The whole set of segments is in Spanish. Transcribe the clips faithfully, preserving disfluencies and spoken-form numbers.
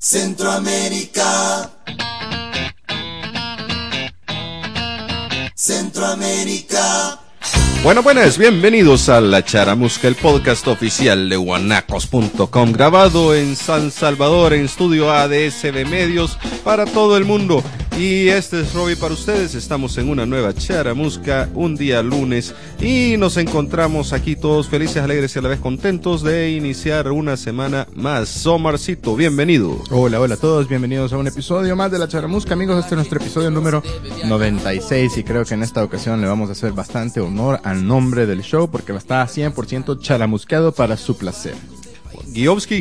Centroamérica. Centroamérica. Bueno, buenas, bienvenidos a La Charamusca, el podcast oficial de guanacos punto com, grabado en San Salvador, en estudio A D S B Medios, para todo el mundo. Y este es Robbie para ustedes. Estamos en una nueva Charamusca, un día lunes, y nos encontramos aquí todos felices, alegres y a la vez contentos de iniciar una semana más. Omarcito, bienvenido. Hola, hola a todos, bienvenidos a un episodio más de La Charamusca, amigos. Este es nuestro episodio número noventa y seis y creo que en esta ocasión le vamos a hacer bastante honor al nombre del show porque está cien por ciento charamusqueado para su placer. Guiovsky.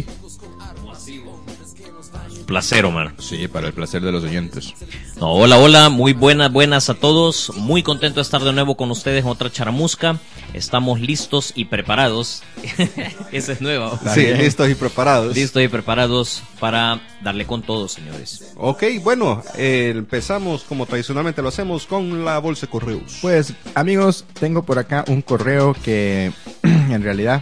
Placer, Omar. Sí, para el placer de los oyentes. No, hola, hola, muy buenas, buenas a todos. Muy contento de estar de nuevo con ustedes en otra charamusca. Estamos listos y preparados. Esa es nueva. Sí, listos y preparados. Listos y preparados para darle con todo, señores. Ok, bueno, eh, empezamos como tradicionalmente lo hacemos con la bolsa de correos. Pues, amigos, tengo por acá un correo que en realidad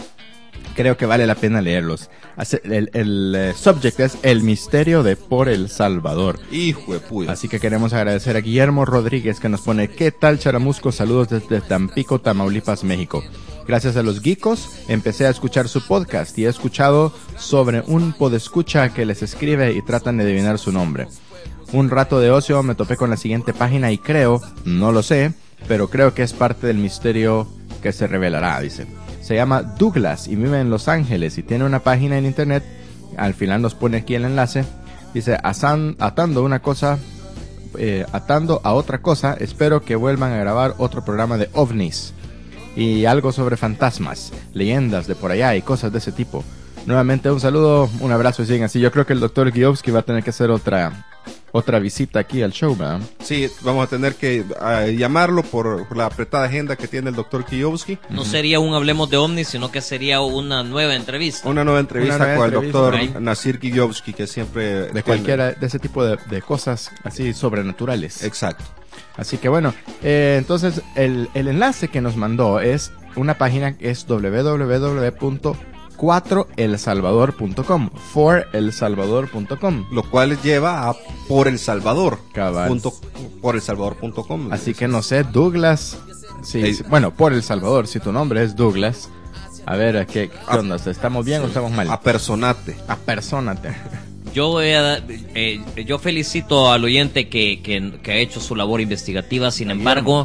creo que vale la pena leerlos. El, el, el subject es el misterio de Por El Salvador. Hijo de puya. Así que queremos agradecer a Guillermo Rodríguez que nos pone: ¿qué tal, charamusco? Saludos desde Tampico, Tamaulipas, México. Gracias a los geekos empecé a escuchar su podcast y he escuchado sobre un podescucha que les escribe y tratan de adivinar su nombre. Un rato de ocio me topé con la siguiente página y creo, no lo sé, pero creo que es parte del misterio que se revelará, dice. Se llama Douglas y vive en Los Ángeles y tiene una página en internet. Al final nos pone aquí el enlace. Dice: Asan, atando una cosa, eh, atando a otra cosa, espero que vuelvan a grabar otro programa de ovnis y algo sobre fantasmas, leyendas de por allá y cosas de ese tipo. Nuevamente un saludo, un abrazo y siguen así. Yo creo que el doctor Guiovsky va a tener que hacer otra otra visita aquí al show, ¿verdad? Sí, vamos a tener que uh, llamarlo por, por la apretada agenda que tiene el doctor Guiovsky. No sería un Hablemos de OVNIs, sino que sería una nueva entrevista. Una nueva entrevista Una nueva con entrevista, el doctor right. Nasir Guiovsky, que siempre... De tiene... cualquiera de ese tipo de, de cosas así sobrenaturales. Exacto. Así que bueno, eh, entonces el, el enlace que nos mandó es una página que es doble u doble u doble u punto cuatro el salvador punto com, for el salvador punto com, Lo cual lleva a Por El Salvador. Cabal. Punto, por el salvador punto com. Así que no sé, Douglas, sí, Ey. sí, bueno, Por El Salvador, si tu nombre es Douglas, a ver, ¿qué, qué onda? ¿Estamos bien Sí. o estamos mal? Apersonate. Apersónate. Yo voy a, eh, yo felicito al oyente que, que, que ha hecho su labor investigativa. Sin embargo,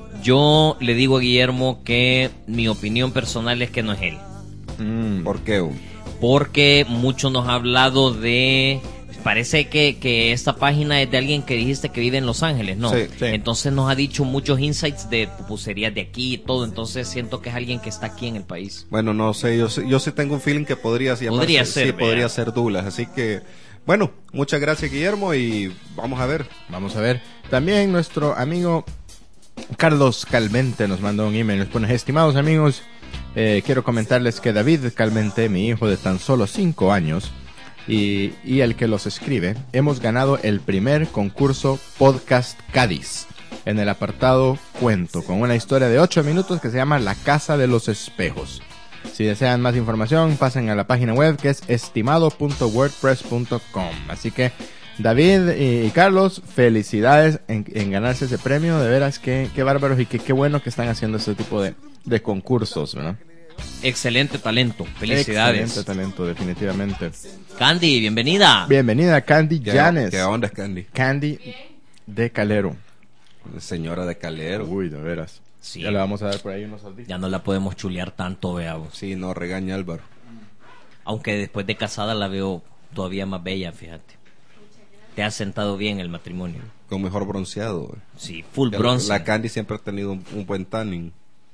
yo le digo a Guillermo que mi opinión personal es que no es él. Mm. ¿Por qué? Porque mucho nos ha hablado de... Parece que, que esta página es de alguien que dijiste que vive en Los Ángeles, ¿no? Sí, sí. Entonces nos ha dicho muchos insights de pupuserías de aquí y todo. Entonces siento que es alguien que está aquí en el país. Bueno, no sé, yo, sé- yo sí tengo un feeling que podría llamarse, Podría ser, sí, vea. podría ser Douglas. Así que, bueno, muchas gracias, Guillermo, y vamos a ver. Vamos a ver. También nuestro amigo Carlos Calmente nos mandó un email. Nos pone: estimados amigos, eh, quiero comentarles que David Calmente, mi hijo de tan solo cinco años, y, y el que los escribe, hemos ganado el primer concurso Podcast Cádiz en el apartado Cuento, con una historia de ocho minutos que se llama La Casa de los Espejos. Si desean más información, pasen a la página web que es estimado punto wordpress punto com. Así que David y Carlos, felicidades en, en ganarse ese premio. De veras, qué, qué bárbaros y qué, qué bueno que están haciendo este tipo de, de concursos, ¿verdad? Excelente talento. Felicidades. Excelente talento, definitivamente. Candy, bienvenida. Bienvenida, Candy ¿Qué, Llanes. ¿Qué onda, Candy? Candy de Calero. Señora de Calero. Uy, de veras. Sí. Ya le vamos a dar por ahí unos audífonos. Ya no la podemos chulear tanto, veamos. Sí, no, regaña Álvaro. Aunque después de casada la veo todavía más bella, fíjate. Te has sentado bien el matrimonio. Con mejor bronceado. güey. Sí, full La- bronce. La Candy siempre ha tenido un, un buen tanning.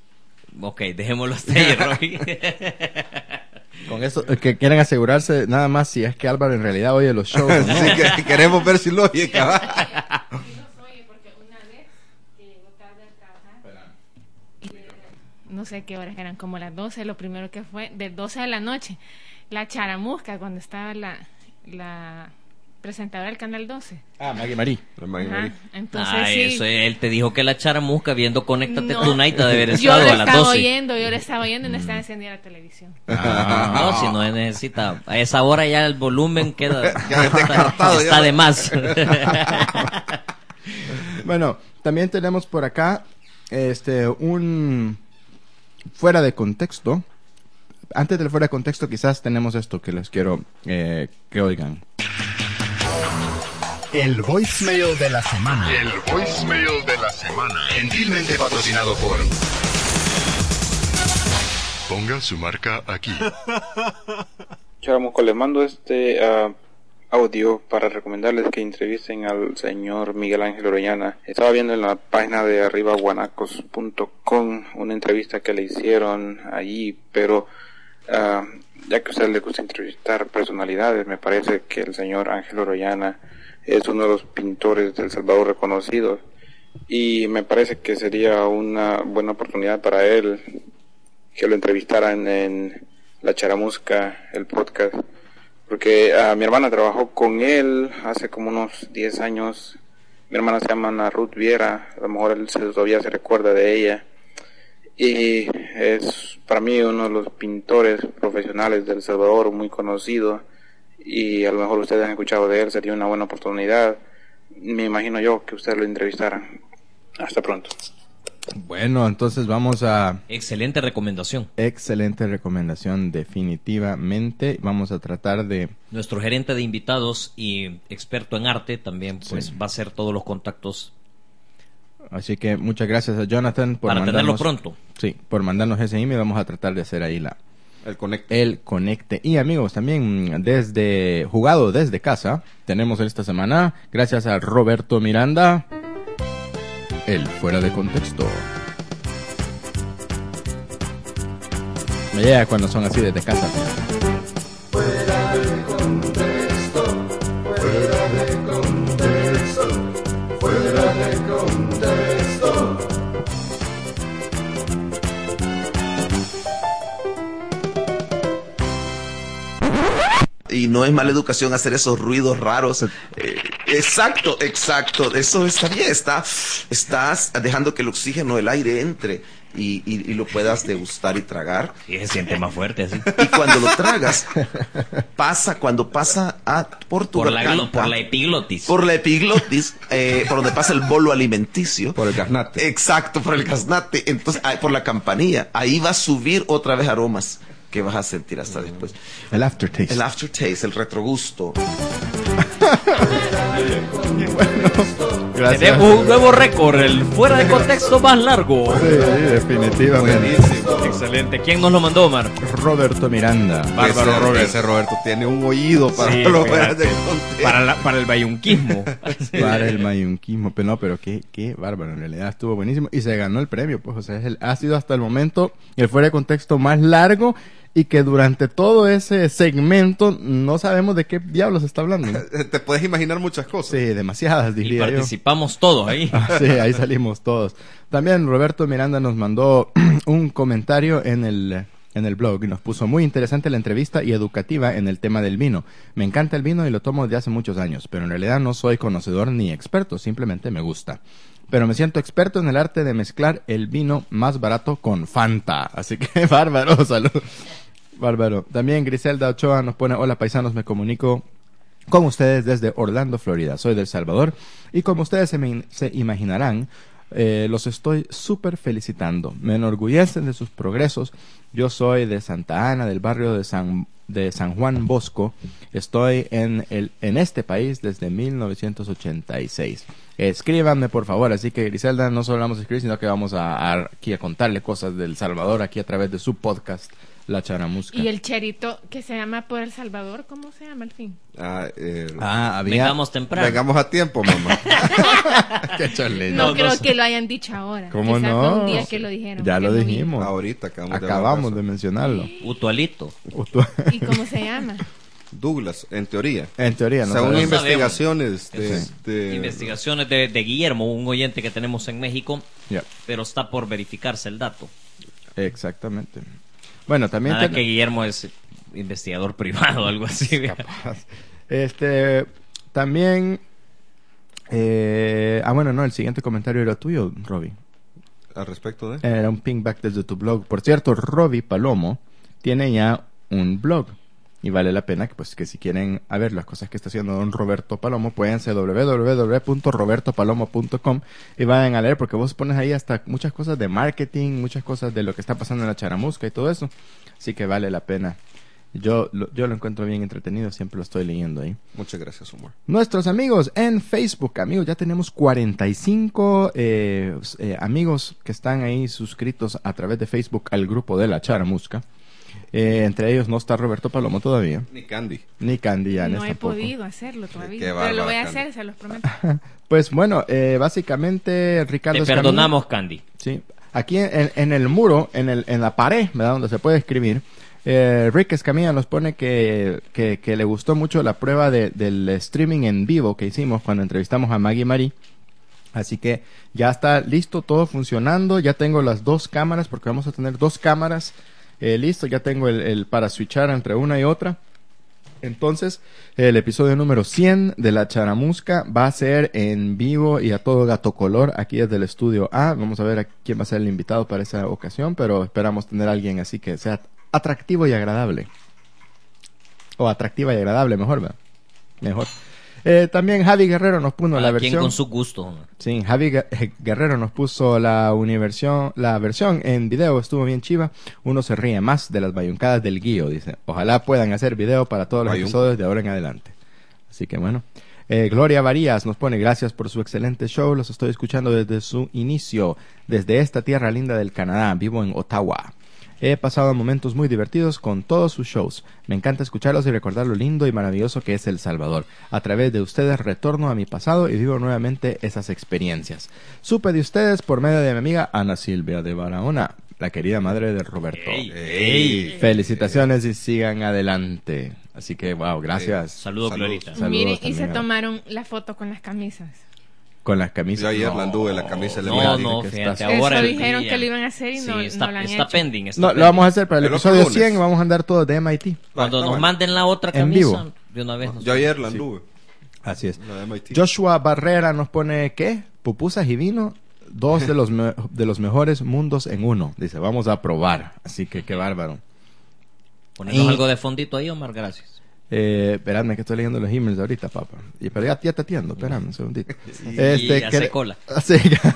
Ok, dejémoslo hasta ahí, Roy. Con eso, eh, que quieren asegurarse nada más si es que Álvaro en realidad oye los shows, ¿no? Sí, que queremos ver si lo oye, cabrón. No sé qué horas eran, como las doce, lo primero que fue, de doce de la noche, la charamusca, cuando estaba la, la presentadora del Canal doce. Ah, Maggie Marí. La Maggie Ajá. Marí. Entonces Ay, sí. eso, él te dijo que la charamusca viendo Conéctate No. Tonight de haber Yo estado lo a las estaba doce. oyendo, yo lo estaba oyendo y no estaba encendida la televisión. No, si no necesita. A esa hora ya el volumen queda. Ya está descartado, está ya. de más. Bueno, también tenemos por acá este un fuera de contexto. Antes del fuera de contexto, quizás tenemos esto que les quiero eh, que oigan. El voicemail de la semana. El voicemail de la semana. Gentilmente patrocinado por... Ponga su marca aquí. Charamusco, les mando este uh, audio para recomendarles que entrevisten al señor Miguel Ángel Orellana. Estaba viendo en la página de arriba guanacos punto com una entrevista que le hicieron allí, pero uh, ya que a usted le gusta entrevistar personalidades, me parece que el señor Ángel Orellana es uno de los pintores de El Salvador reconocidos, y me parece que sería una buena oportunidad para él que lo entrevistaran en La Charamusca, el podcast, porque uh, mi hermana trabajó con él hace como unos diez años. Mi hermana se llama Ana Ruth Viera, a lo mejor él se, todavía se recuerda de ella, y es para mí uno de los pintores profesionales de El Salvador, muy conocido, y a lo mejor ustedes han escuchado de él, sería una buena oportunidad. Me imagino yo que ustedes lo entrevistaran. Hasta pronto. Bueno, entonces vamos a... Excelente recomendación. Excelente recomendación, definitivamente. Vamos a tratar de... Nuestro gerente de invitados y experto en arte también pues Sí. va a hacer todos los contactos Así que muchas gracias a Jonathan por para tenerlo mandarnos... pronto. Sí, por mandarnos ese email. Vamos a tratar de hacer ahí la... El conecte. el conecte. Y amigos, también desde jugado desde casa, tenemos esta semana, gracias a Roberto Miranda, el fuera de contexto. Me llega cuando son así desde casa. Fuera de contexto, fuera de contexto, fuera de contexto. Y no es mala educación hacer esos ruidos raros. Eh, exacto, exacto. Eso está bien. Está, estás dejando que el oxígeno, el aire entre y, y, y lo puedas degustar y tragar. Sí, se siente más fuerte así. Y cuando lo tragas, pasa, cuando pasa a, por tu Por la, garganta, glo- por la epiglotis. por la epiglotis, eh, por donde pasa el bolo alimenticio. Por el gaznate. Exacto, por el gaznate. Entonces, ah, por la campanilla. Ahí va a subir otra vez aromas que vas a sentir hasta después. El aftertaste. El aftertaste, el retrogusto. Gracias. Tenemos un nuevo récord, el fuera de contexto más largo. Sí, definitivamente. Buenísimo. Excelente. ¿Quién nos lo mandó, Omar? Roberto Miranda. Bárbaro, ese, Robert. ese Roberto tiene un oído para Sí, lo fíjate. de contexto. Para, la- para el bayunquismo. Para el mayunquismo, pero no, pero qué, qué bárbaro, en realidad estuvo buenísimo y se ganó el premio, pues, o sea, es el, ha sido hasta el momento el fuera de contexto más largo y que durante todo ese segmento no sabemos de qué diablos está hablando, ¿no? Te puedes imaginar muchas cosas. Sí, demasiadas, Y diría yo. participamos todos ahí. Ah, sí, ahí salimos todos. También Roberto Miranda nos mandó un comentario en el, en el blog y nos puso muy interesante la entrevista y educativa en el tema del vino. Me encanta el vino y lo tomo desde hace muchos años, pero en realidad no soy conocedor ni experto, simplemente me gusta. Pero me siento experto en el arte de mezclar el vino más barato con Fanta. Así que bárbaro, salud. Bárbaro. También Griselda Ochoa nos pone, hola paisanos, me comunico con ustedes desde Orlando, Florida. Soy del Salvador y como ustedes se, me- se imaginarán, eh, los estoy súper felicitando. Me enorgullecen de sus progresos. Yo soy de Santa Ana, del barrio de San, de San Juan Bosco. Estoy en, el, en este país desde mil novecientos ochenta y seis. Escríbanme, por favor. Así que, Griselda, no solo vamos a escribir, sino que vamos a, a- aquí a contarle cosas del Salvador aquí a través de su podcast, La Charamusca. Y el cherito que se llama Por El Salvador, ¿cómo se llama al fin? Ah, eh, Ah, había... Vengamos temprano. Vengamos a tiempo, mamá. Qué chole. No, No, creo no sé. que lo hayan dicho ahora. ¿Cómo Quizás no? fue un día que lo dijeron. Ya que lo vi. dijimos. Ahorita acabamos, Acabamos de de mencionarlo. Utualito. ¿Y cómo se llama? Douglas, en teoría. En teoría, no Según sabemos. investigaciones de, Sí. de- Investigaciones de, de Guillermo, un oyente que tenemos en México, Ya, pero está por verificarse el dato. exactamente. Bueno, también Nada ten- que Guillermo es investigador privado o algo así. este También... Eh, ah, bueno, no, el siguiente comentario era tuyo, Robbie. Al respecto de... Era un pingback desde tu blog. Por cierto, Robbie Palomo tiene ya un blog. Y vale la pena que, pues, que si quieren a ver las cosas que está haciendo don Roberto Palomo, pueden ser doble u doble u doble u punto roberto palomo punto com y vayan a leer, porque vos pones ahí hasta muchas cosas de marketing, muchas cosas de lo que está pasando en la charamusca y todo eso. Así que vale la pena. Yo lo, yo lo encuentro bien entretenido, siempre lo estoy leyendo ahí. Muchas gracias, Omar. Nuestros amigos en Facebook, amigos, ya tenemos cuarenta y cinco eh, eh, amigos que están ahí suscritos a través de Facebook al grupo de la charamusca. Eh, entre ellos no está Roberto Palomo todavía. Ni Candy. Ni Candy ya. No he tampoco. podido hacerlo todavía. Qué Pero bárbara, lo voy a Candy. hacer, se los prometo. Pues bueno, eh, básicamente Ricardo Te Escamilla- perdonamos, Candy. Sí. Aquí en, en el muro, en, el, en la pared, ¿verdad? Donde se puede escribir, eh, Rick Escamilla nos pone que, que, que le gustó mucho la prueba de, del streaming en vivo que hicimos cuando entrevistamos a Maggie Marie. Así que ya está listo, todo funcionando. Ya tengo las dos cámaras, porque vamos a tener dos cámaras. Eh, listo, ya tengo el, el para switchar entre una y otra. Entonces, el episodio número cien de La Charamusca va a ser en vivo y a todo gato color aquí desde el estudio A. Vamos a ver a quién va a ser el invitado para esa ocasión, pero esperamos tener a alguien así que sea atractivo y agradable. O atractiva y agradable, mejor, ¿verdad? Mejor. Eh, también Javi Guerrero nos puso la Cada quien versión... con su gusto. Sí, Javi Gu- eh, Guerrero nos puso la universión, la versión en video, estuvo bien chiva. Uno se ríe más de las bayuncadas del guío, dice. Ojalá puedan hacer video para todos los Bayunco. episodios de ahora en adelante. Así que bueno. Eh, Gloria Varías nos pone gracias por su excelente show. Los estoy escuchando desde su inicio, desde esta tierra linda del Canadá. Vivo en Ottawa. He pasado momentos muy divertidos con todos sus shows. Me encanta escucharlos y recordar lo lindo y maravilloso que es El Salvador. A través de ustedes retorno a mi pasado y vivo nuevamente esas experiencias. Supe de ustedes por medio de mi amiga Ana Silvia de Barahona, la querida madre de Roberto. Ey, ey. Felicitaciones y sigan adelante. Así que, wow, gracias. Saludos, Saludos. Glorita. Saludos Miren, y también se a- tomaron la foto con las camisas. Con las camisas. Yo ayer No. la anduve, la camisa le No, voy a no, que fíjate, estás- ahora Eso el dijeron día. que lo iban a hacer y Sí, no, está, no lo han está hecho. pending. Está No, lo pending. vamos a hacer para el El otro episodio lunes. cien. Vamos a andar todos de M I T. Cuando Ah, nos bueno. manden la otra En camisa, vivo. de una vez. nos- Yo ayer la anduve. Así es. La de M I T. Joshua Barrera nos pone, ¿qué? Pupusas y vino, dos de los, me- de los mejores mundos en uno. Dice, vamos a probar. Así que qué bárbaro. Ponernos Y- algo de fondito ahí, Omar, gracias. Eh, esperadme que estoy leyendo los emails ahorita, papá. Y, pero ya, ya te atiendo, espérame un segundito. Y hace que- cola. Sí.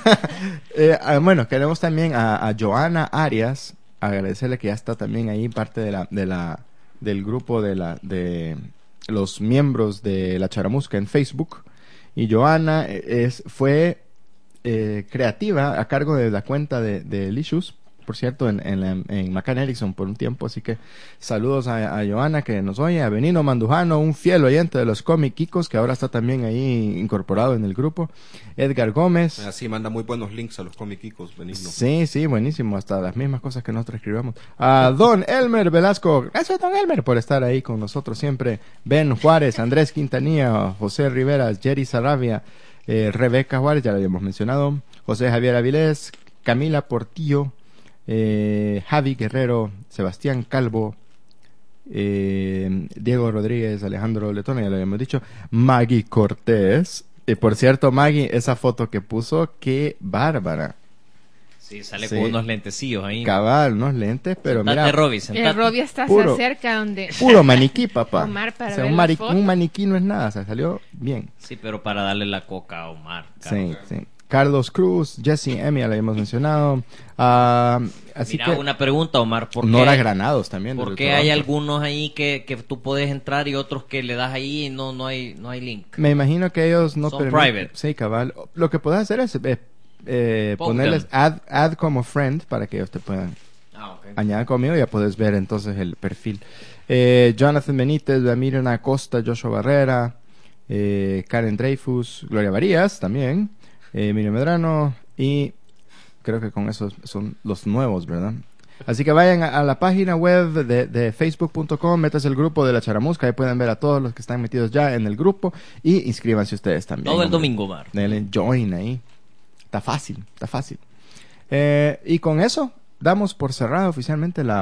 Eh, ah, bueno, queremos también a, a Joana Arias agradecerle que ya está también ahí parte de la, de la, del grupo de la, de los miembros de la Charamusca en Facebook. Y Joana es, fue eh, creativa a cargo de la cuenta de, de Licious, por cierto, en, en, la- en McCann Erickson por un tiempo. Así que saludos a, a Joana que nos oye, a Benino Mandujano, un fiel oyente de los cómic Kikos, que ahora está también ahí incorporado en el grupo. Edgar Gómez. Así manda muy buenos links a los comiquicos, Benigno. Sí, sí, buenísimo, hasta las mismas cosas que nosotros escribamos. A Don Elmer Velasco, gracias Don Elmer por estar ahí con nosotros siempre. Ben Juárez, Andrés Quintanilla, José Rivera, Jerry Sarabia, eh, Rebeca Juárez, ya lo habíamos mencionado, José Javier Avilés, Camila Portillo, eh, Javi Guerrero, Sebastián Calvo, eh, Diego Rodríguez, Alejandro Letona, ya lo habíamos dicho, Maggie Cortés. Y por cierto, Maggie, esa foto que puso, qué bárbara. Sí, sale Sí. con unos lentecillos ahí. Cabal, unos lentes, pero Sentate, mira, Robbie, El sentate. Robbie está Puro- cerca donde... puro maniquí, papá. Omar, para O sea, ver un, la mari- foto. un maniquí no es nada, o sea, salió bien. Sí, pero para darle la coca a Omar. Sí, claro. sí. Carlos Cruz, Jesse Emmy, ya lo habíamos mencionado. Ah, así Mira, que una pregunta, Omar. ¿Por Nora qué, Granados también. ¿por del qué hay Toronto. algunos ahí que, que tú puedes entrar y otros que le das ahí y no, no, hay, no hay link? Me imagino que ellos no Son permiten- private. Sí, cabal. Lo que puedes hacer es eh, eh, Poke ponerles them. add, add como friend para que ellos te puedan Ah, ok. añadir conmigo y ya puedes ver entonces el perfil. Eh, Jonathan Benítez, Miriam Acosta, Joshua Barrera, eh, Karen Dreyfus, Gloria Varías también, eh, Miriam Medrano y creo que con esos son los nuevos, ¿verdad? Así que vayan a, a la página web de, de facebook punto com, metas el grupo de la Charamusca, ahí pueden ver a todos los que están metidos ya en el grupo y inscríbanse ustedes también. Todo el hombre. domingo, Omar. Denle join ahí. Está fácil, está fácil. Eh, y con eso damos por cerrada oficialmente la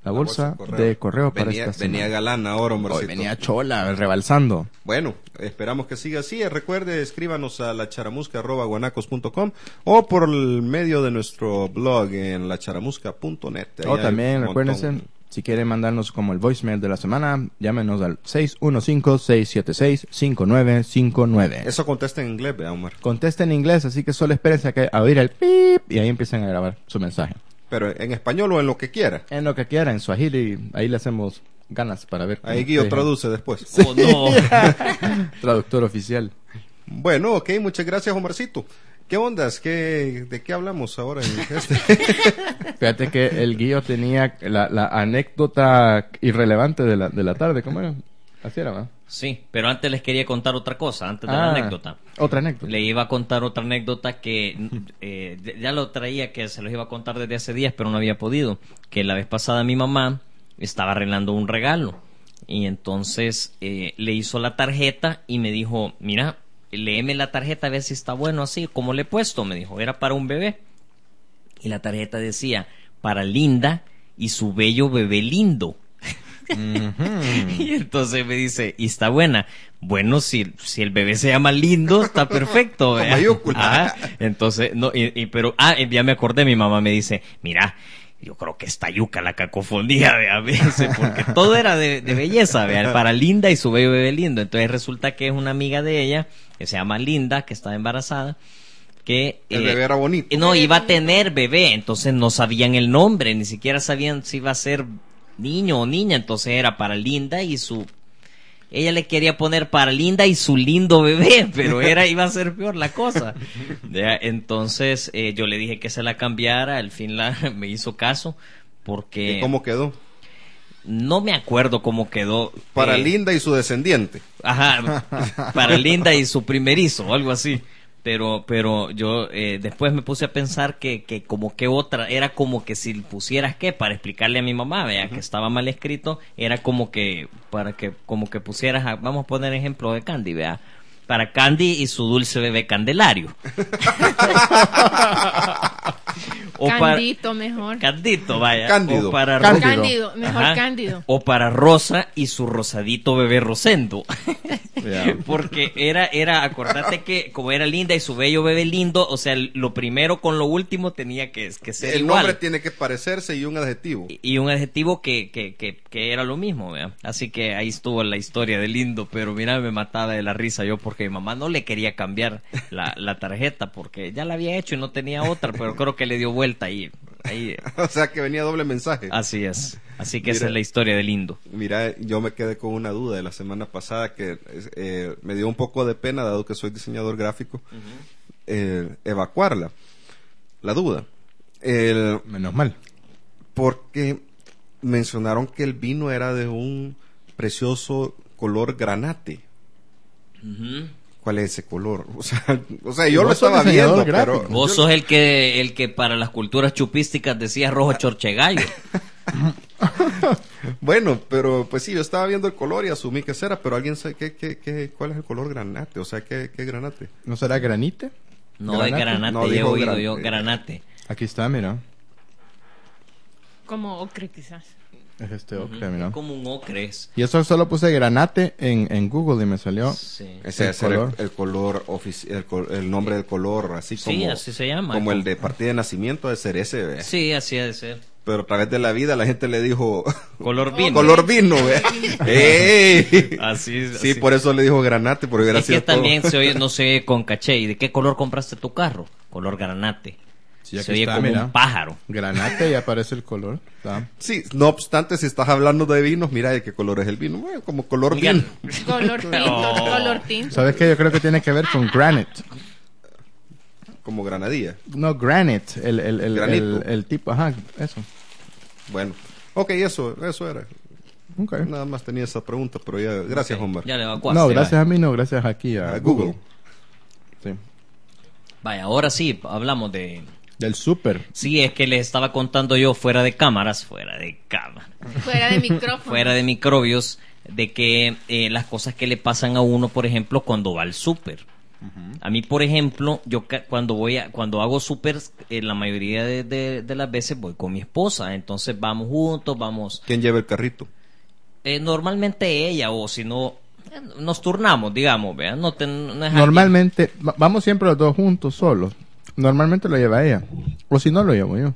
la bolsa, de correo para venía, esta semana. Venía galán ahora, hombre. Hoy venía chola, rebalsando. Bueno, esperamos que siga así. Recuerde, escríbanos a la charamusca arroba guanacos punto com o por el medio de nuestro blog en la charamusca punto net. O también, recuérdense, si quieren mandarnos como el voicemail de la semana, llámenos al seis uno cinco, seis siete seis, cinco nueve cinco nueve. Eso contesta en inglés, vea, Omar. Contesta en inglés, así que solo espérense a, que, a oír el pip y ahí empiezan a grabar su mensaje. Pero en español o en lo que quiera. En lo que quiera, en Swahili, ahí le hacemos ganas para ver. Ahí Guillo traduce después. Sí. Oh, no. Traductor oficial. Bueno, ok, muchas gracias, Omarcito. ¿Qué ondas? ¿Qué, ¿De qué hablamos ahora en este? Fíjate que el Guillo tenía la, la anécdota irrelevante de la, de la tarde. ¿Cómo era? Así era, ¿no? Sí, pero antes les quería contar otra cosa, antes de Ah, la anécdota. Otra anécdota. Le iba a contar otra anécdota que eh, ya lo traía, que se los iba a contar desde hace días, pero no había podido. Que la vez pasada mi mamá estaba arreglando un regalo y entonces eh, le hizo la tarjeta y me dijo, mira, léeme la tarjeta a ver si está bueno así, como le he puesto, me dijo, era para un bebé. Y la tarjeta decía, para Linda y su bello bebé lindo. Uh-huh. Y entonces me dice, ¿y está buena? Bueno, si, si el bebé se llama Lindo, está perfecto. Con mayúscula. Ah, entonces, no, y, y, pero, ah, ya me acordé, mi mamá me dice, mira, yo creo que está yuca la cacofonía, vea, me dice, porque todo era de, de belleza, vea, para Linda y su bello bebé lindo. Entonces resulta que es una amiga de ella, que se llama Linda, que está embarazada, que El eh, bebé era bonito. no, iba a tener bebé, entonces no sabían el nombre, ni siquiera sabían si iba a ser niño o niña, entonces era para Linda y su... Ella le quería poner para Linda y su lindo bebé, pero era iba a ser peor la cosa. Ya, entonces eh, yo le dije que se la cambiara, al fin la, me hizo caso, porque... ¿Y cómo quedó? No me acuerdo cómo quedó. Para eh, Linda y su descendiente. Ajá, para Linda y su primerizo, o algo así. Pero, pero yo eh, después me puse a pensar que, que como que otra, era como que si pusieras que, para explicarle a mi mamá, vea, uh-huh, que estaba mal escrito, era como que, para que, como que pusieras, a, vamos a poner ejemplo de Candy, vea, para Candy y su dulce bebé Candelario. O Candito, para, mejor. Candito, vaya. Cándido. O para Cándido. Cándido, mejor Ajá. Cándido. O para Rosa y su rosadito bebé Rosendo. Yeah. Porque era, era, acordate que como era Linda y su bello bebé lindo, o sea, lo primero con lo último tenía que, que ser El igual. nombre tiene que parecerse y un adjetivo. Y, y un adjetivo que, que, que, que era lo mismo, ¿verdad? Así que ahí estuvo la historia de lindo, pero mira, me mataba de la risa yo porque mi mamá no le quería cambiar la, la tarjeta porque ya la había hecho y no tenía otra, pero creo que le dio vuelta ahí. ahí. O sea que venía doble mensaje. Así es. Así que Mira, esa es la historia de lindo. Mira, yo me quedé con una duda de la semana pasada que eh, me dio un poco de pena, dado que soy diseñador gráfico, uh-huh, eh, evacuarla. La duda. El, Menos mal. Porque mencionaron que el vino era de un precioso color granate. Uh-huh. ¿Cuál es ese color? O sea, o sea yo lo estaba viendo, pero... Vos sos el que, el que para las culturas chupísticas decía rojo chorchegallo. Bueno, pero pues sí, yo estaba viendo el color y asumí que era, pero alguien sabe qué, qué, qué, cuál es el color granate, o sea, ¿qué, qué granate? ¿No será granite? No, ¿Granate? es granate, No, he dijo oído gran- yo, granate. Aquí está, mira. Como ocre quizás. Es este ocre, Uh-huh. mira. Como un ocre es. Y eso solo puse granate en, en Google y me salió. Sí. Ese El es el, color. el color oficial, el, col- el nombre del color, así Sí, como, así se llama. como el de partida de nacimiento de ser ese, ¿ve? Sí, así ha de ser. Pero a través de la vida la gente le dijo Color vino. color vino, ¿ve? ¡Ey! Así es. Sí, así. por eso le dijo granate, porque hubiera Es que sido todo. también se oye, no se oye con caché. ¿Y de qué color compraste tu carro? Color granate. Sí, aquí se oye está, como mira. un pájaro. Granate y aparece el color. Está. Sí, no obstante, si estás hablando de vinos, mira de qué color es el vino. Bueno, como color Oigan. vino. Color tinto, No. color tinto. ¿Sabes qué? Yo creo que tiene que ver con granite. Como granadilla. No, granite. El, el, el, Granito. el, el tipo, ajá, eso. Bueno, ok, eso, eso era. Ok. Nada más tenía esa pregunta, pero ya, gracias, Ok, Omar. Ya le evacuaste. No, gracias vaya. a mí, no, gracias aquí a, A Google. Sí. Vaya, ahora sí, hablamos de... Del súper. Sí, es que les estaba contando yo fuera de cámaras, fuera de cámara, Fuera de micrófono. fuera de microbios, de que eh, las cosas que le pasan a uno, por ejemplo, cuando va al súper. Uh-huh. A mí, por ejemplo, yo ca- cuando voy a, cuando hago súper, eh, la mayoría de, de, de las veces voy con mi esposa, entonces vamos juntos, vamos. ¿Quién lleva el carrito? Eh, normalmente ella, o si no, eh, nos turnamos, digamos, ¿vean? No, te, no es Normalmente, alguien... va- vamos siempre los dos juntos, solos. Normalmente lo lleva ella, o si no lo llevo yo.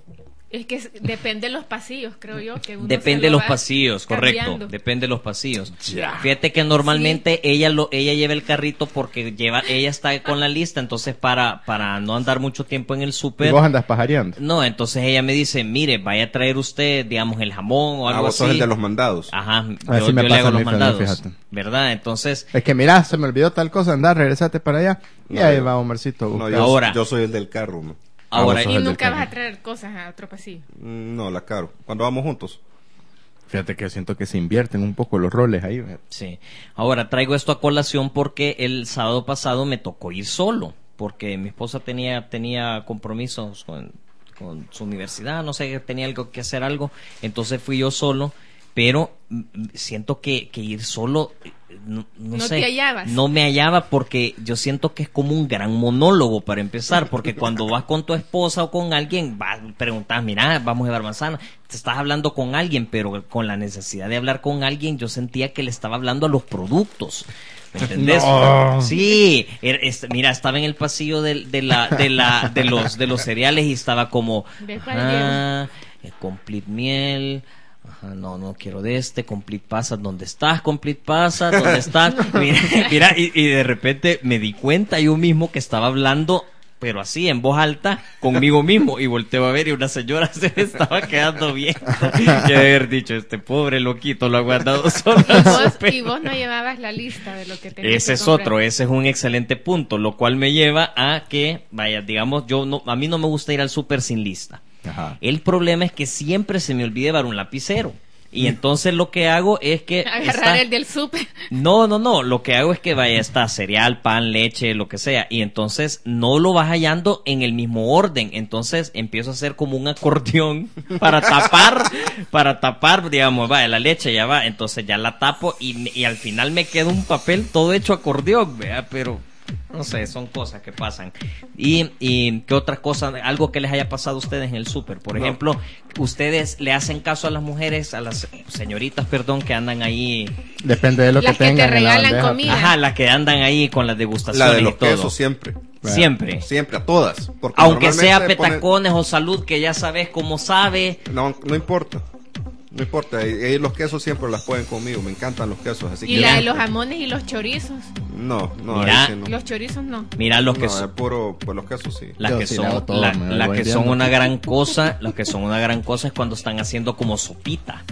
Es que es- depende de los pasillos, creo yo. Que uno Depende se de lo los va pasillos, correcto. cambiando. Depende de los pasillos. Ya. Fíjate que normalmente ella lo, ella lleva el carrito porque lleva, ella está con la lista, entonces para, para no andar mucho tiempo en el Y súper. vos andas pajareando. No, entonces ella me dice, mire, vaya a traer usted, digamos, el jamón o Ah, algo vos así. sos el de los mandados. Ajá, Así yo, me yo le pasa hago a los mí, Fernando, mandados, fíjate. ¿verdad? Entonces, Es que mira, se me olvidó tal cosa, andar, regresate para allá. Y No, ahí yo- va Omarcito. a No, buscar. yo, Ahora. yo soy el del carro, ¿no? ahora, vos sos Y el del nunca vas carro. a traer cosas a otro pasillo. Mm, No, la caro. Cuando vamos juntos. Fíjate que siento que se invierten un poco los roles ahí. fíjate. sí. Ahora traigo esto a colación porque el sábado pasado me tocó ir solo, porque mi esposa tenía, tenía compromisos con, con su universidad, no sé, tenía algo que hacer algo, entonces fui yo solo, pero mm, siento que, que ir solo, eh, no, no No sé, te hallabas. no me hallaba porque yo siento que es como un gran monólogo para empezar, porque cuando vas con tu esposa o con alguien, vas, preguntas, mira, vamos a llevar manzana, te estás hablando con alguien, pero con la necesidad de hablar con alguien, yo sentía que le estaba hablando a los productos. ¿Me entendés? No. Sí, er- es- mira, estaba en el pasillo de, de la, de la, de los, de los cereales y estaba como, ¿De cuál ajá, eh, Complete Miel. Ajá, no, no quiero de este, Complete Pasas, ¿dónde estás? Complete Pasas, ¿dónde estás? Mira, mira y, y de repente me di cuenta yo mismo que estaba hablando, pero así, en voz alta, conmigo mismo, y volteo a ver y una señora se me estaba quedando viendo. Y de haber dicho, este pobre loquito lo ha guardado solo. Y al vos, súper. y vos no llevabas la lista de lo que tenías Ese que es comprar. otro, ese es un excelente punto, lo cual me lleva a que, vaya, digamos, yo no, a mí no me gusta ir al súper sin lista. Ajá. El problema es que siempre se me olvida llevar un lapicero. Y entonces lo que hago es que... Agarrar está- el del súper. No, no, no. Lo que hago es que vaya, está cereal, pan, leche, lo que sea. Y entonces no lo vas hallando en el mismo orden. Entonces empiezo a hacer como un acordeón para tapar, para tapar, digamos, vaya, la leche ya va. Entonces ya la tapo y, y al final me queda un papel todo hecho acordeón, vea, pero... No sé, son cosas que pasan. Y, y ¿qué otra cosa? Algo que les haya pasado a ustedes en el súper. Por No. ejemplo, ustedes le hacen caso a las mujeres, a las señoritas, perdón, que andan ahí. Depende de lo Las que que te tengan en la regalan bandeja. comida. Ajá, las que andan ahí con las La degustaciones de los y todo. quesos siempre. Siempre. Siempre, a todas. Porque Aunque sea normalmente ponen- petacones o salud, que ya sabes cómo sabe. No, no importa. No importa. Y, y los quesos siempre las pueden conmigo. Me encantan los quesos. Así Y que la de los jamones y los chorizos. No, no, Mira. ahí sí no. Los chorizos no. Mira los que No, son. es puro, pues los quesos sí. Las Yo que sí son, le hago todo, la- me las voy que viendo. son una gran cosa, las que son una gran cosa es cuando están haciendo como sopita.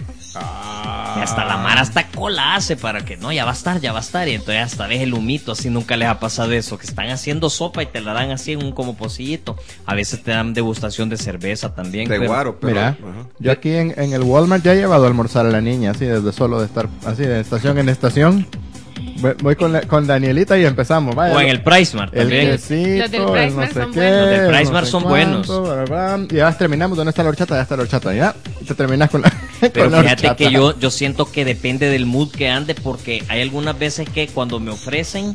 Ah. Y hasta la Mara hasta cola hace para que no, ya va a estar, ya va a estar. Y entonces hasta ves el humito, así nunca les ha pasado eso, que están haciendo sopa y te la dan así en un como pocillito. A veces te dan degustación de cerveza también. De pero- guaro, pero... Mira, ajá. yo aquí en, en el Walmart ya he llevado a almorzar a la niña, así desde solo de estar así de estación en estación. Voy, voy con, la- con Danielita y empezamos. Vaya, O en el Price Mart el también. quesito, Los del el Price no Mart sé son qué, buenos. Los del Price no Mart sé son cuánto, buenos. bla, bla, bla. Y ya terminamos, ¿dónde está la horchata? Ya está la horchata, ya. Y te terminas con la, Pero con la fíjate horchata. que yo, yo siento que depende del mood que ande, porque hay algunas veces que cuando me ofrecen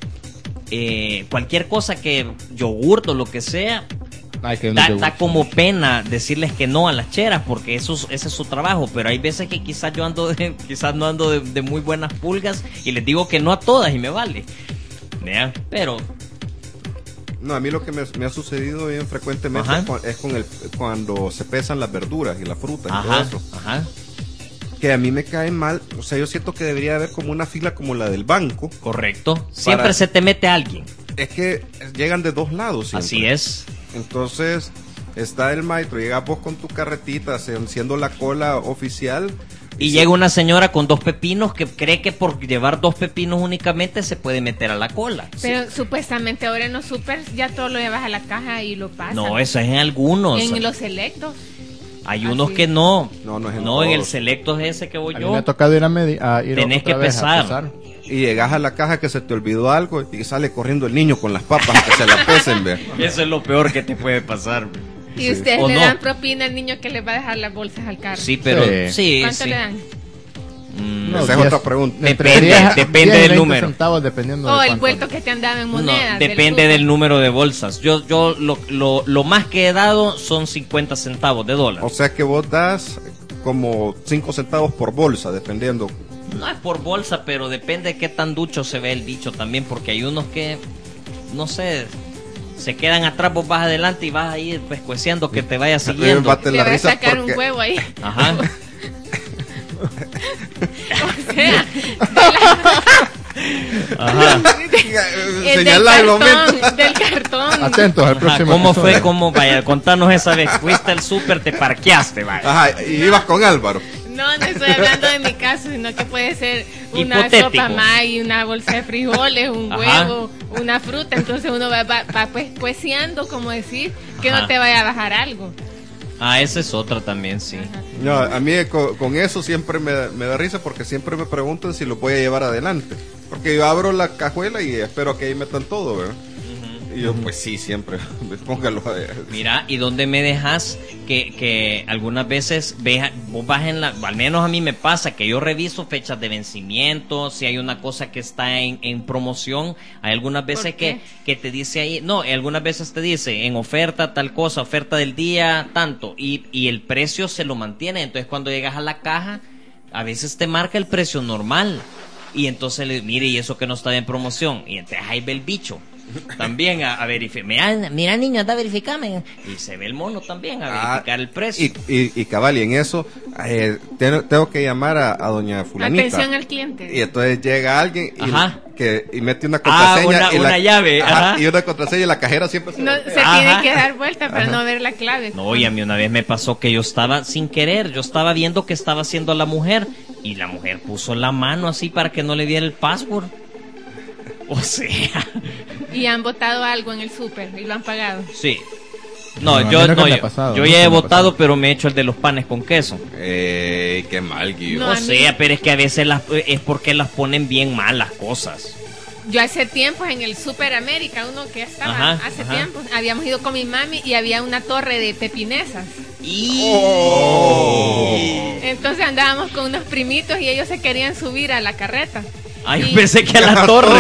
eh, cualquier cosa, que yogur o lo que sea, Ay, que no da, te da gusta. como pena decirles que no a las cheras, porque eso es- ese es su trabajo. Pero hay veces que quizás yo ando de, quizás no ando de, de muy buenas pulgas y les digo que no a todas y me vale. Vea, pero No, a mí lo que me, me ha sucedido bien frecuentemente Ajá. es, con, es con el, cuando se pesan las verduras y las frutas y ajá, todo eso. ajá, Que a mí me cae mal. O sea, yo siento que debería haber como una fila como la del banco. correcto. Siempre Para- se te mete alguien. Es que llegan de dos lados siempre. Así es. Entonces, está el maestro, llegas vos con tu carretita, se- siendo la cola oficial. Y se- llega una señora con dos pepinos que cree que por llevar dos pepinos únicamente se puede meter a la cola. Pero supuestamente ahora en los super ya todo lo llevas a la caja y lo pasas. No, eso es en algunos. En los selectos. Hay unos así. que no. No, no es en No, en el todos. selecto es ese que voy A mí yo. me ha tocado ir a, medi- a ir Tenés otra que vez a pesar. Y llegas a la caja que se te olvidó algo y sale corriendo el niño con las papas a que se la pesen, ve. Eso es lo peor que te puede pasar. Y ustedes ¿O le no? dan propina al niño que le va a dejar las bolsas al carro. Sí, pero Sí. sí, ¿Cuánto sí. le dan? Mm, Esa es diez, otra pregunta. entre Depende, diez, depende diez y del veinte número. centavos dependiendo de O el cuánto. vuelto que te han dado en no, monedas. depende del número de bolsas. Yo, yo lo, lo, lo más que he dado son cincuenta centavos de dólar. O sea que vos das como cinco centavos por bolsa, dependiendo. No es por bolsa, pero depende de qué tan ducho se ve el bicho también, porque hay unos que, no sé, se quedan atrás, vos vas adelante y vas a ir pescueceando que te vaya siguiendo. Bate Le la vas a risa sacar porque- un huevo ahí. Ajá. O sea, Ajá. el Señala el del momento. cartón, del cartón. Atentos al Ajá, próximo ¿cómo episodio. fue? ¿Cómo? Vaya, contanos esa vez. Fuiste al súper, te parqueaste, vaya. Ajá, y ibas con Álvaro. No, no estoy hablando de mi caso, sino que puede ser una Hipotético. sopa Maggi, una bolsa de frijoles, un Ajá. huevo, una fruta. Entonces uno va, va, va pues cueciendo, como decir, que Ajá. no te vaya a bajar algo. Ah, esa es otra también, sí. No, a mí con, con eso siempre me, me da risa porque siempre me preguntan si lo voy a llevar adelante. Porque yo abro la cajuela y espero que ahí metan todo, ¿verdad? Y yo, pues sí, siempre, póngalo ahí. Mira, ¿y dónde me dejas que, que algunas veces veja, vos vas en la, al menos a mí me pasa que yo reviso fechas de vencimiento, si hay una cosa que está en, en promoción, hay algunas veces ¿Por que, qué? que te dice ahí, no, algunas veces te dice en oferta tal cosa, oferta del día, tanto, y, y el precio se lo mantiene, entonces cuando llegas a la caja, a veces te marca el precio normal, y entonces le mire, y eso que no está en promoción, y entonces ahí ve el bicho. También a, a verificar. Mira, mira, niño, anda a verificarme. Y se ve el mono también a verificar Ah, el precio. Y, y, y cabal, y en eso eh, tengo, tengo que llamar a, a doña fulanita. Atención al cliente. Y entonces llega alguien y, Ajá. que, y mete una Ah, contraseña. una- y la- una llave, ajá. Y una contraseña y la cajera siempre se No, voltea. se Ajá. tiene que dar vuelta para no ver la clave. No, y a mí una vez me pasó que yo estaba sin querer, yo estaba viendo qué estaba haciendo la mujer y la mujer puso la mano así para que no le diera el password. O sea, Y han botado algo en el súper y lo han pagado. sí. No, No, a mí yo nunca no, me ha yo, pasado, yo nunca ya me he ha votado, pasado. pero me he hecho el de los panes con queso. Eh, qué mal, Guido. No, o a mí- sea, pero es que a veces las, es porque las ponen bien mal las cosas. Yo hace tiempo en el Super América, uno que ya estaba Ajá, hace ajá. tiempo, habíamos ido con mi mami y había una torre de pepinesas. Y Entonces andábamos con unos primitos y ellos se querían subir a la carreta. Ay, Y- pensé que a la torre.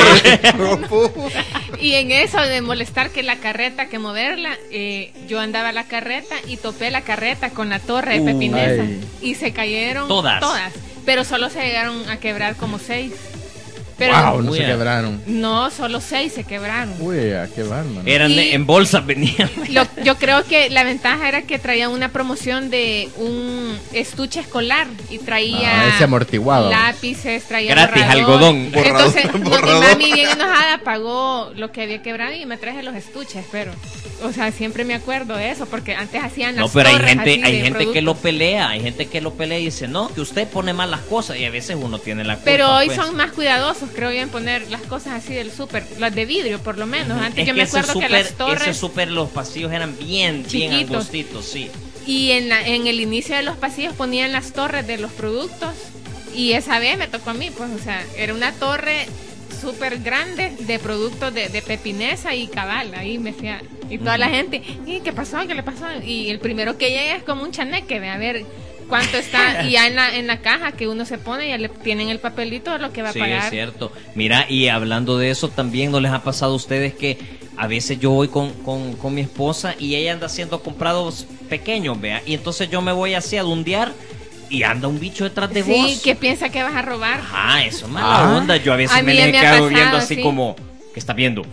Y en eso de molestar que la carreta, que moverla, eh, yo andaba a la carreta y topé la carreta con la torre de pepinesas. Ay. Y se cayeron Todas. todas. Pero solo se llegaron a quebrar como seis. Pero Wow, no Uy, se ah. quebraron. no, solo seis se quebraron. Uy, a qué bárbaro. Eran Y- de- en bolsas venían. Lo- yo creo que la ventaja era que traían una promoción de un estuche escolar y traía Ah, ese amortiguado. lápices, traía Gratis, borrador. algodón. Entonces, Borrador, no, borrador. mi mami bien enojada pagó lo que había quebrado y me traje los estuches, pero, o sea, siempre me acuerdo de eso porque antes hacían las No, pero hay torres gente, así hay de gente que productos. lo pelea, hay gente que lo pelea y dice, no, que usted pone mal las cosas y a veces uno tiene la culpa. Pero hoy pues. son más cuidadosos, creo yo, en poner las cosas así del súper, las de vidrio por lo menos. Antes Es yo que me ese acuerdo que súper- las ese torres súper, los pasillos eran bien, bien Chiquitos. angostitos, sí. y en, la, en el inicio de los pasillos ponían las torres de los productos y esa vez me tocó a mí, pues, o sea, era una torre súper grande de productos de, de pepinesa y cabal, ahí me fui a- y toda la gente, ¿y qué pasó? ¿Qué le pasó? Y el primero que llega es como un chaneque, ve a ver cuánto está, y ya en la, en la caja que uno se pone, ya le tienen el papelito de lo que va a Sí, pagar. es cierto. Mira, y hablando de eso, también no les ha pasado a ustedes que a veces yo voy con, con, con mi esposa y ella anda haciendo comprados pequeños, vea, y entonces yo me voy así a dundear y anda un bicho detrás de Sí, vos. que piensa que vas a robar. Ajá, eso es mala Ah. onda. Yo a veces A me mí ya le me ha quedo pasado, viendo así sí. como, ¿qué está viendo?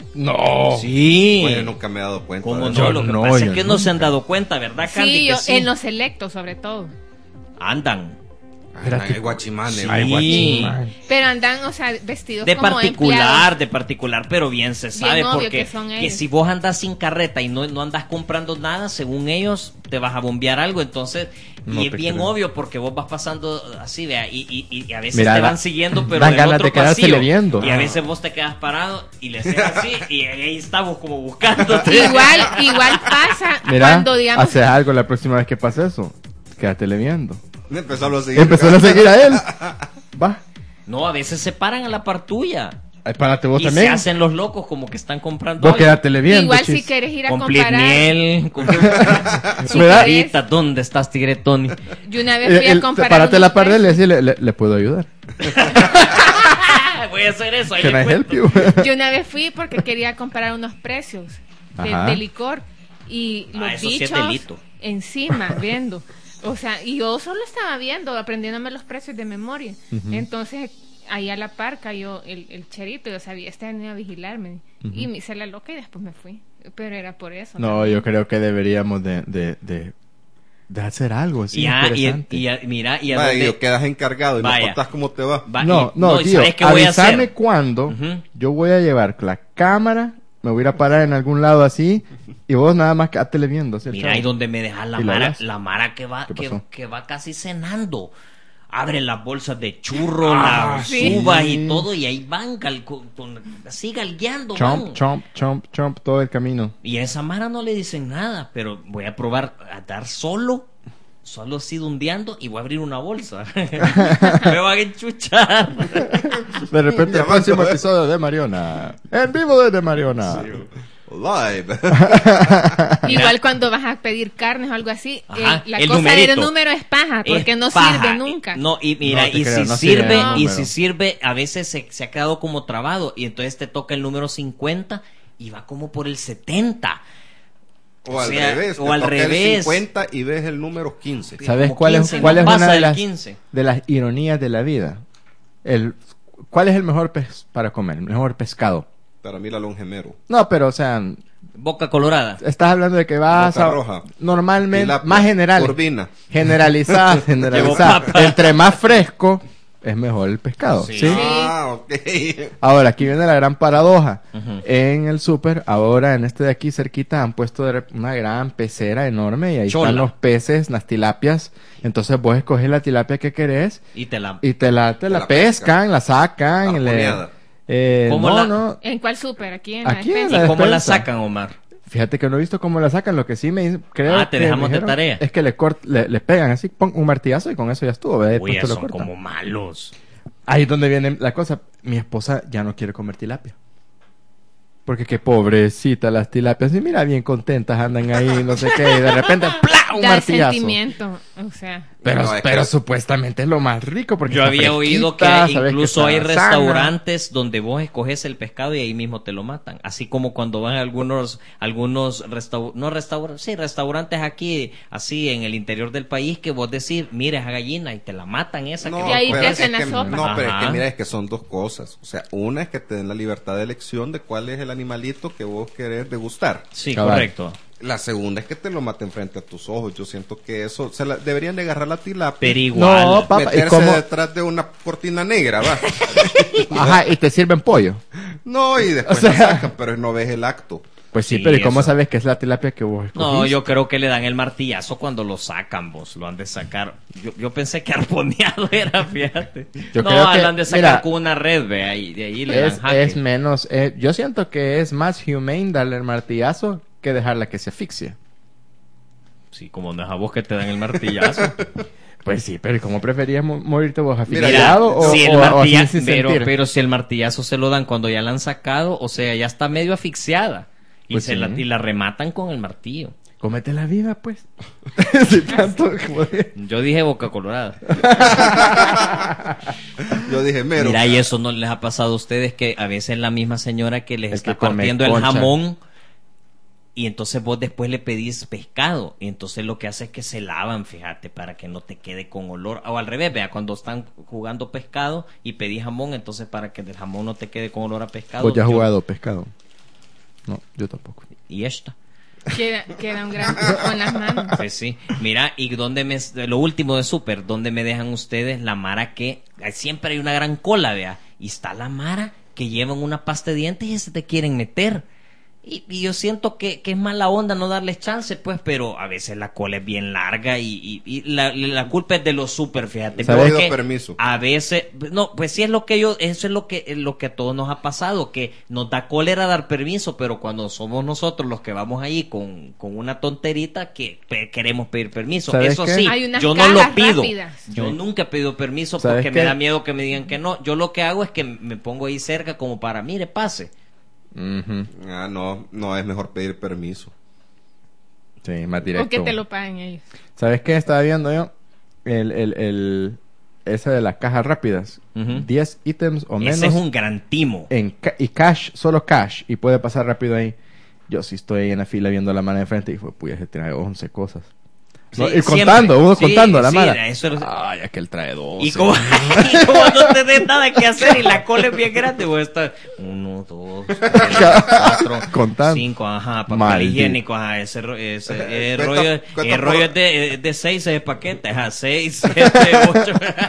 No. Sí. Pues yo nunca me he dado cuenta. ¿Cómo de no? eso. Lo que no, pasa yo es que no se han nunca. dado cuenta, ¿verdad, Candy? Sí, Que yo, sí. en los selectos sobre todo. Andan. Espérate. Ay, guachimanes. Sí. Ay, guachimán. Pero andan, o sea, vestidos De como particular, empleados. de particular, pero bien se sabe obvio porque que son que ellos. si vos andas sin carreta y no, no andas comprando nada, según ellos te vas a bombear algo, entonces No y es te bien creo. obvio porque vos vas pasando así, vea, y, y, y a veces Mira, te van da- siguiendo, pero dan en ganas otro de quedarse pasillo, viendo. y a Ah. veces vos te quedas parado y le haces así y ahí estamos como buscándote. Igual, igual pasa Mira, cuando digamos haces algo la próxima vez que pase eso. Quédatele viendo. Empezó a seguir. Empezó a seguir a él. Va. No, a veces se paran a la par tuya. Ay, párate vos y también. se hacen los locos como que están comprando Vos algo. quédatele viendo. Igual chis. si quieres ir a Con comparar. Plitmiel, con... Si Me da- quieres- Ahorita, ¿dónde estás, Tigre Tony? Yo una vez Eh, fui a el- comparar. párate a la unos par de él y precios. decirle, le, le puedo ayudar. Voy a hacer eso. Ahí Can le I help cuento. you? Yo una vez fui porque quería comparar unos precios de, Ajá. de licor y Ah, los eso sí es bichos delito. encima viendo. O sea, y yo solo estaba viendo, aprendiéndome los precios de memoria. Entonces, ahí a la par cayó el, el cherito. Yo sabía, este venía a vigilarme. Y me hice la loca y después me fui. Pero era por eso. No, también. yo creo que deberíamos de, de, de, de hacer algo así Ya, y, interesante. y, y mira, y a Vaya, dónde- Guido, quedas encargado y Vaya. nos contás cómo te va. va- No, y- no, ¿y tío, ¿sabes qué voy a avísame hacer? cuándo. Ujú. Yo voy a llevar la cámara, me voy a ir a parar en algún lado así, y vos nada más quédatele viendo. ¿sí, el Mira, chavo? ahí donde me dejas la ¿Y la mara, das? la mara que va, ¿Qué que, pasó? que va casi cenando. Abre las bolsas de churro, Ah, las sí. uvas y todo, y ahí van gal- con- con- así galgueando. Chomp, van. chomp, chomp, chomp, todo el camino. Y a esa mara no le dicen nada, pero voy a probar a dar solo, solo así dundeando, y voy a abrir una bolsa. Me van a enchuchar. De repente, el Llamando, próximo ¿eh? episodio de Mariona. En vivo desde Mariona. Live. Igual cuando vas a pedir carnes o algo así, Ajá, el- la el cosa numerito. del número es paja, porque Es no paja. sirve nunca. No, y mira, No te y creo, si no sirve sirve, el y número. si sirve, a veces se, se ha quedado como trabado, y entonces te toca el número cincuenta y va como por el setenta. O al O sea, revés. o te al toca el revés. cincuenta y ves el número quince. ¿Sabes Como cuál es, quince, cuál no es pasa una de del las, quince. de las ironías de la vida? El, ¿Cuál es el mejor pez para comer? El mejor pescado. Para mí la longemero. No, pero o sea, Boca colorada. estás hablando de que vas Boca a... roja. Normalmente, Tilapia. más general. Corvina. Generalizada, generalizada. papa. Entre más fresco, es mejor el pescado. Sí. ¿sí? Ah, ok. Ahora, aquí viene la gran paradoja. Ujú. En el súper, ahora en este de aquí cerquita, han puesto de rep- una gran pecera enorme y ahí Chola. están los peces, las tilapias. Entonces vos escoges la tilapia que querés Y te la... y te la, te la, la pescan, la sacan. Le, Arponeada. eh, ¿Cómo no, la- no. ¿En cuál súper? Aquí en Aquí la en despensa. la ¿Y cómo la despensa. sacan, Omar? Fíjate que no he visto cómo la sacan. Lo que sí me dice- creo Ah, te que dejamos me de tarea. es que le, cort, le, le pegan así, pon un martillazo y con eso ya estuvo. ¿verdad? Uy, Después te lo son cortan. como malos. Ahí es donde viene la cosa. Mi esposa ya no quiere comer tilapia. Porque qué pobrecita las tilapias. Y mira, bien contentas andan ahí, no sé qué. Y de repente, ¡plá! Un Da martillazo. sentimiento, o sea. Pero, No, es pero que- supuestamente es lo más rico. Porque Yo está había oído que fresquita, sabes incluso hay está sana. restaurantes donde vos escoges el pescado y ahí mismo te lo matan. Así como cuando van a algunos, algunos restau no restaurantes, sí, restaurantes aquí, así en el interior del país, que vos decís, mira esa gallina y te la matan esa. No, que Y ahí pero te es hacen la que- sopa. No, pero es Ajá. que mira, es que son dos cosas. O sea, una es que te den la libertad de elección de cuál es el animalito que vos querés degustar. Sí, Cabal. correcto. La segunda es que te lo maten frente a tus ojos. Yo siento que eso, se la, deberían de agarrar la tilapia, Pero igual. No, papá, ¿y meterse cómo? detrás de una cortina negra, va. Ajá, y te sirven pollo. No, y después O sea- la sacan, pero no ves el acto. Pues sí, Sí, pero ¿y cómo eso. sabes que es la tilapia que vos escogiste? No, yo creo que le dan el martillazo cuando lo sacan, vos. Lo han de sacar. Yo, yo pensé que arponeado era, fíjate. Yo no, creo que- lo han de sacar mira, con una red, ve, ahí, de ahí le Es, dan jaque. es menos... eh, yo siento que es más humane darle el martillazo que dejarla que se asfixie. Sí, como no es a vos que te dan el martillazo. Pues sí, pero ¿y cómo preferías mo- morirte vos Mira, asfixiado o, si el o- o así martillazo, sin pero, sentir? pero si el martillazo se lo dan cuando ya la han sacado, o sea, ya está medio asfixiada. Y, Pues se sí. la, y la rematan con el martillo. Cómetela viva, pues. Si tanto, joder. Yo dije boca colorada. Yo dije, mero. Mira, y eso no les ha pasado a ustedes, que a veces la misma señora que les El está que come partiendo el concha. jamón, y entonces vos después le pedís pescado, y entonces lo que hace es que se lavan, fíjate, para que no te quede con olor. O al revés, vea, cuando están jugando pescado y pedís jamón, entonces para que el jamón no te quede con olor a pescado. ¿Vos ya has yo- jugado pescado? No, yo tampoco. Y esta. Queda, queda un gran truco con las manos. Pues sí, mira, y donde me, lo último de súper, donde me dejan ustedes la mara que ay, siempre hay una gran cola, vea, y está la mara que llevan una pasta de dientes y se te quieren meter. Y, y yo siento que, que es mala onda no darles chance, pues, pero a veces la cola es bien larga y, y, y la, la culpa es de los super, fíjate. ¿Sabes? Porque Permiso. a veces, no, pues sí es lo que yo, eso es lo que, lo que a todos nos ha pasado, que nos da cólera dar permiso, pero cuando somos nosotros los que vamos ahí con, con una tonterita que pe- queremos pedir permiso. ¿Sabes Eso qué? sí, Hay unas yo no lo cajas pido. rápidas. Yo nunca he pedido permiso ¿Sabes porque qué? me da miedo que me digan que no. Yo lo que hago es que me pongo ahí cerca como para, mire, pase. Ujú. Ah, no, no, es mejor pedir permiso. Sí, más directo. O que te lo paguen ellos. ¿Sabes qué estaba viendo yo? El, el, el, ese de las cajas rápidas. Ujú. diez ítems o menos. Ese es un gran timo. En ca- y cash, solo cash. Y puede pasar rápido ahí. Yo sí estoy ahí en la fila viendo la mano de frente y fue, pues se trae once cosas. No, Sí, y contando, siempre. uno Sí, contando la sí, mano. eso es- Ay, es que él trae doce. Y como, y como no tenés nada que hacer y la cola es bien grande, voy a estar uno, dos, tres, cuatro, Contando. cinco, ajá, papel Maldito. higiénico, ajá, ese, ro- ese el Cuenta- rollo, cuenta el rollo por- es de, es de seis ese paquete, ajá, seis, siete, ocho.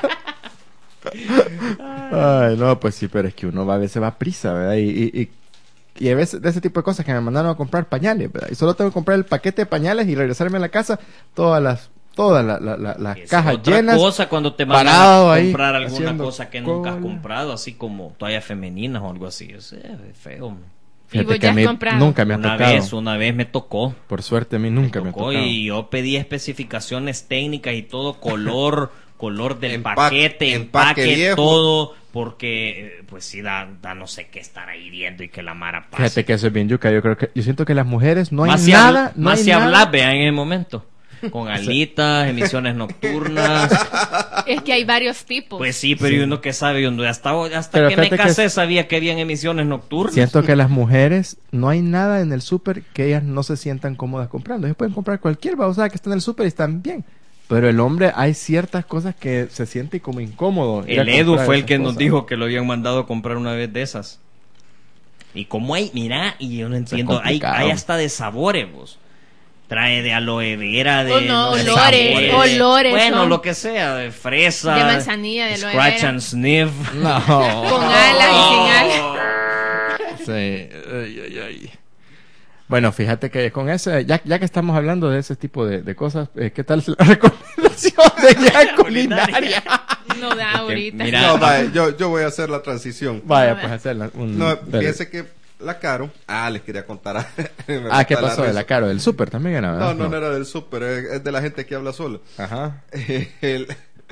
Ay, no, pues sí, pero es que uno va, a veces va a prisa, ¿verdad? Y, y, y, y a veces de ese tipo de cosas que me mandaron a comprar pañales, ¿verdad? Y solo tengo que comprar el paquete de pañales y regresarme a la casa, todas las todas la- la- la- las Esa es cajas otra llenas. cosa cuando te mandan parado a ahí, comprar alguna haciendo cosa que nunca has cola. comprado, así como toallas femeninas o algo así, eso es feo. man. ¿Y vos Fíjate que ya a has mí comprado? nunca me ha Una tocado. vez, una vez me tocó. Por suerte a mí nunca me, ha tocó tocado. y yo pedí especificaciones técnicas y todo, color, color del Empaque- paquete, empaque empaque, viejo. todo, porque eh, pues sí da, da no sé qué estar ahí viendo y que la mara pase. Fíjate que eso es bien yuca. Yo creo que yo siento que las mujeres no hay más si nada, habla- no más hay si nada. hablas, vean en el momento. Con alitas, emisiones nocturnas. Es que hay varios tipos. Pues sí, pero uno que sabe, uno hasta, hasta Pero que me fíjate que casé es- sabía que habían emisiones nocturnas. Siento que las mujeres no hay nada en el súper que ellas no se sientan cómodas comprando. Ellas pueden comprar cualquier babosada que está en el súper y están bien. Pero el hombre hay ciertas cosas que se siente como incómodo. ir a El Edu comprar fue el esas que nos cosas. dijo que lo habían mandado a comprar una vez de esas. Y como hay, mira, y yo no entiendo, hay, complicado. hay hasta de sabores, vos. Trae de aloe vera, de Oh, no, sé, olores, sabores, olores bueno, son. lo que sea, de fresa, De manzanilla, de aloe scratch vera. and sniff. No. Con alas y sin alas. Sí. Ay, ay, ay. Bueno, fíjate que con ese, ya, ya que estamos hablando de ese tipo de, de cosas, eh, ¿qué tal la recomendación de guía culinaria? No da ahorita. mira, No, vaya, yo, yo voy a hacer la transición. Vaya, pues hacerla. Un, No, dale. fíjese que la Caro. Ah, les quería contar. a- me Ah, ¿qué mata pasó? De risa. la Caro, del súper también era, No, ¿verdad? no, no era del súper, es es de la gente que habla sola. Ajá. El-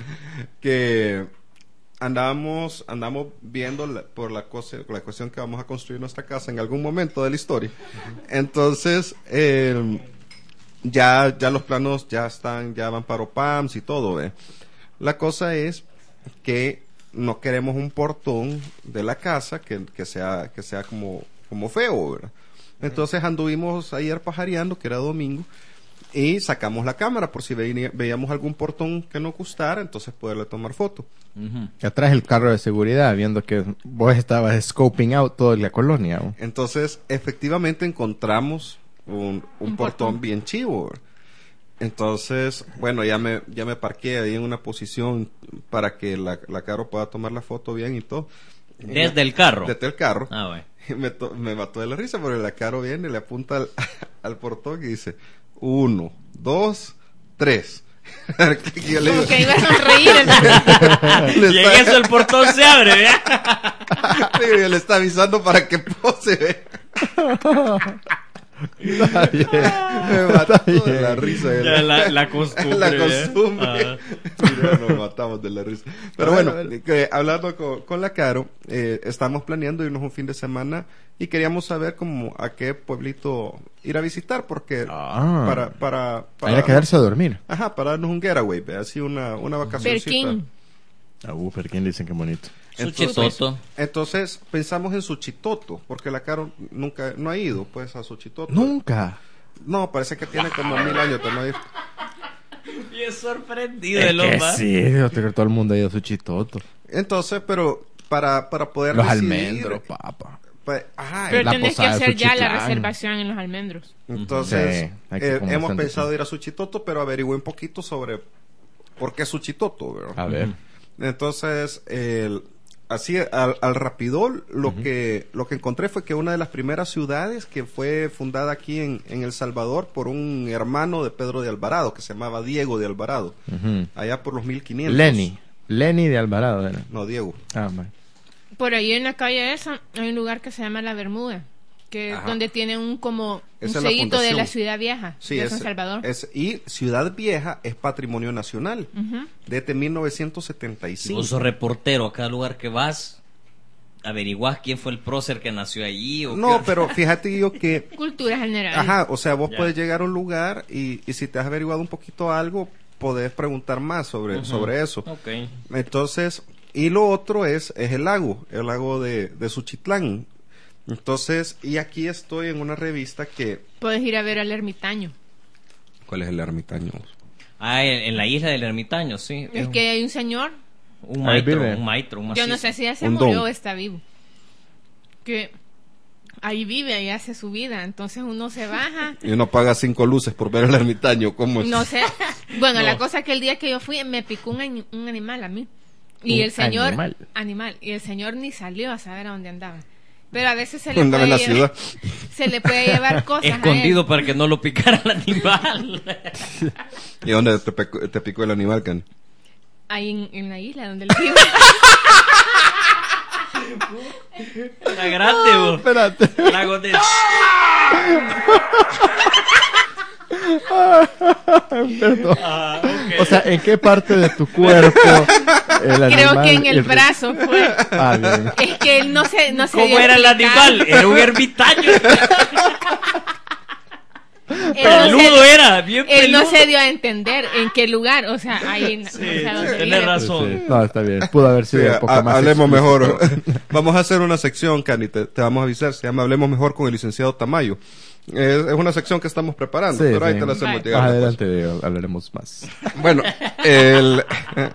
que andamos andamos viendo la- por la cosa la cuestión que vamos a construir nuestra casa en algún momento de la historia. Entonces eh, ya ya los planos ya están, ya van para O P A M S y todo, ¿ve? La cosa es que no queremos un portón de la casa que, que sea que sea como como feo, ¿verdad? Entonces anduvimos ayer pajareando, que era domingo, y sacamos la cámara por si veía- veíamos algún portón que nos gustara, entonces poderle tomar foto. Atrás el carro de seguridad, viendo que vos estabas scoping out toda la colonia. ¿no? Entonces, efectivamente encontramos un, un, Un portón, portón. bien chivo. ¿verdad? Entonces, bueno, ya me ya me parqué ahí en una posición para que la, la Caro pueda tomar la foto bien y todo. desde el carro. Desde el carro. Ah, bueno. Y me, to- me mató de la risa porque la Caro viene, le apunta al, al portón y dice, uno, dos, tres. Que yo le Como digo- que iba a sonreír. el- le Y en está- eso el portón se abre, ¿verdad? le digo, le está avisando para que pose, ve. Está bien. Me mató de la risa. de Ya la, la costumbre. la ¿verdad? costumbre. Ah. Sí, no, nos matamos de la risa. Pero Bueno, bueno, bueno. que, hablando con, con la Caro, eh, estamos planeando irnos un fin de semana y queríamos saber como a qué pueblito ir a visitar, porque Ah. para, para, para, Hay que quedarse a dormir. Ajá, para darnos un getaway, ve, así una, una vacacioncita. Perkin. Ah, uh, pero ¿quién dicen qué bonito? Suchitoto. Entonces pensamos en Suchitoto, porque la Caro nunca, no ha ido pues a Suchitoto. Nunca. No, parece que tiene como mil años que no ha ido. Bien sorprendido Es de lo que más. sí, yo creo que todo el mundo ha ido a su chitoto. Entonces, pero para, para poder Los decidir, almendros, papá. pues, ajá, Pero la tenés que posada de hacer ya la Suchitlán. reservación en los almendros. entonces Sí, hay que eh, como hemos bastante pensado tiempo. ir a Suchitoto, pero averigüé un poquito sobre por qué Suchitoto, ¿verdad? A ver. Entonces, el- así al, al rapidol, lo uh-huh. que lo que encontré fue que una de las primeras ciudades que fue fundada aquí en, en El Salvador por un hermano de Pedro de Alvarado, que se llamaba Diego de Alvarado, uh-huh. allá por los mil quinientos. Lenny, Lenny de Alvarado era. No, Diego. Ah, man. Por ahí en la calle esa hay un lugar que se llama La Bermuda, que es donde tienen un como Esa un es sellito la de la Ciudad Vieja sí, de es, San Salvador. Es, y Ciudad Vieja es patrimonio nacional uh-huh. desde mil novecientos setenta y cinco. Vos sos reportero, a cada lugar que vas averiguás quién fue el prócer que nació allí. ¿O no, qué? pero fíjate yo que... Cultura general. Ajá, o sea, vos Ya. puedes llegar a un lugar y, y si te has averiguado un poquito algo, podés preguntar más sobre, Uh-huh. sobre eso. Okay. Entonces, y lo otro es, es el lago, el lago de, de Suchitlán. Entonces, y aquí estoy en una revista que... Puedes ir a ver al ermitaño. ¿Cuál es el ermitaño? Ah, en, en la isla del ermitaño, sí. Es que hay un señor, Un Ahí maestro, vive. un maestro, un yo macizo. no sé si ya se Un murió don. o está vivo, que ahí vive, ahí hace su vida. Entonces uno se baja. Y uno paga cinco luces por ver el ermitaño, ¿cómo es? No sé. Bueno, No. la cosa es que el día que yo fui me picó un, ani- un animal a mí. Y ¿Un el señor... animal? Animal. Y el señor ni salió a saber a dónde andaba. Pero a veces se le Andaba puede en la llevar, ciudad. se le puede llevar cosas a Escondido él. para que no lo picara el animal. ¿Y dónde te picó, te picó el animal, Can? Ahí en, en la isla donde él vive. Era grande, vos. Espérate. Lago de... Perdón. Ah, ok. O sea, ¿en qué parte de tu cuerpo el animal... Creo que en el el- brazo fue. Ah, bien. Es que él no se, no se ¿Cómo dio a era el explicar. animal? Era un ermitaño. Él no Peludo se- era, bien Él no peludo. se dio a entender en qué lugar, o sea, ahí en, Sí, o sea, donde tenés vive. razón. Sí, no, está bien. Pudo haber sido Sí, un poco ha- más hablemos explícito. mejor. Vamos a hacer una sección, Cani, te, te vamos a avisar. Se llama Hablemos Mejor con el licenciado Tamayo. Es, es una sección que estamos preparando, Sí, pero ahí sí. te la hacemos Vale. llegar. Más después. adelante digo, hablaremos más. Bueno, el,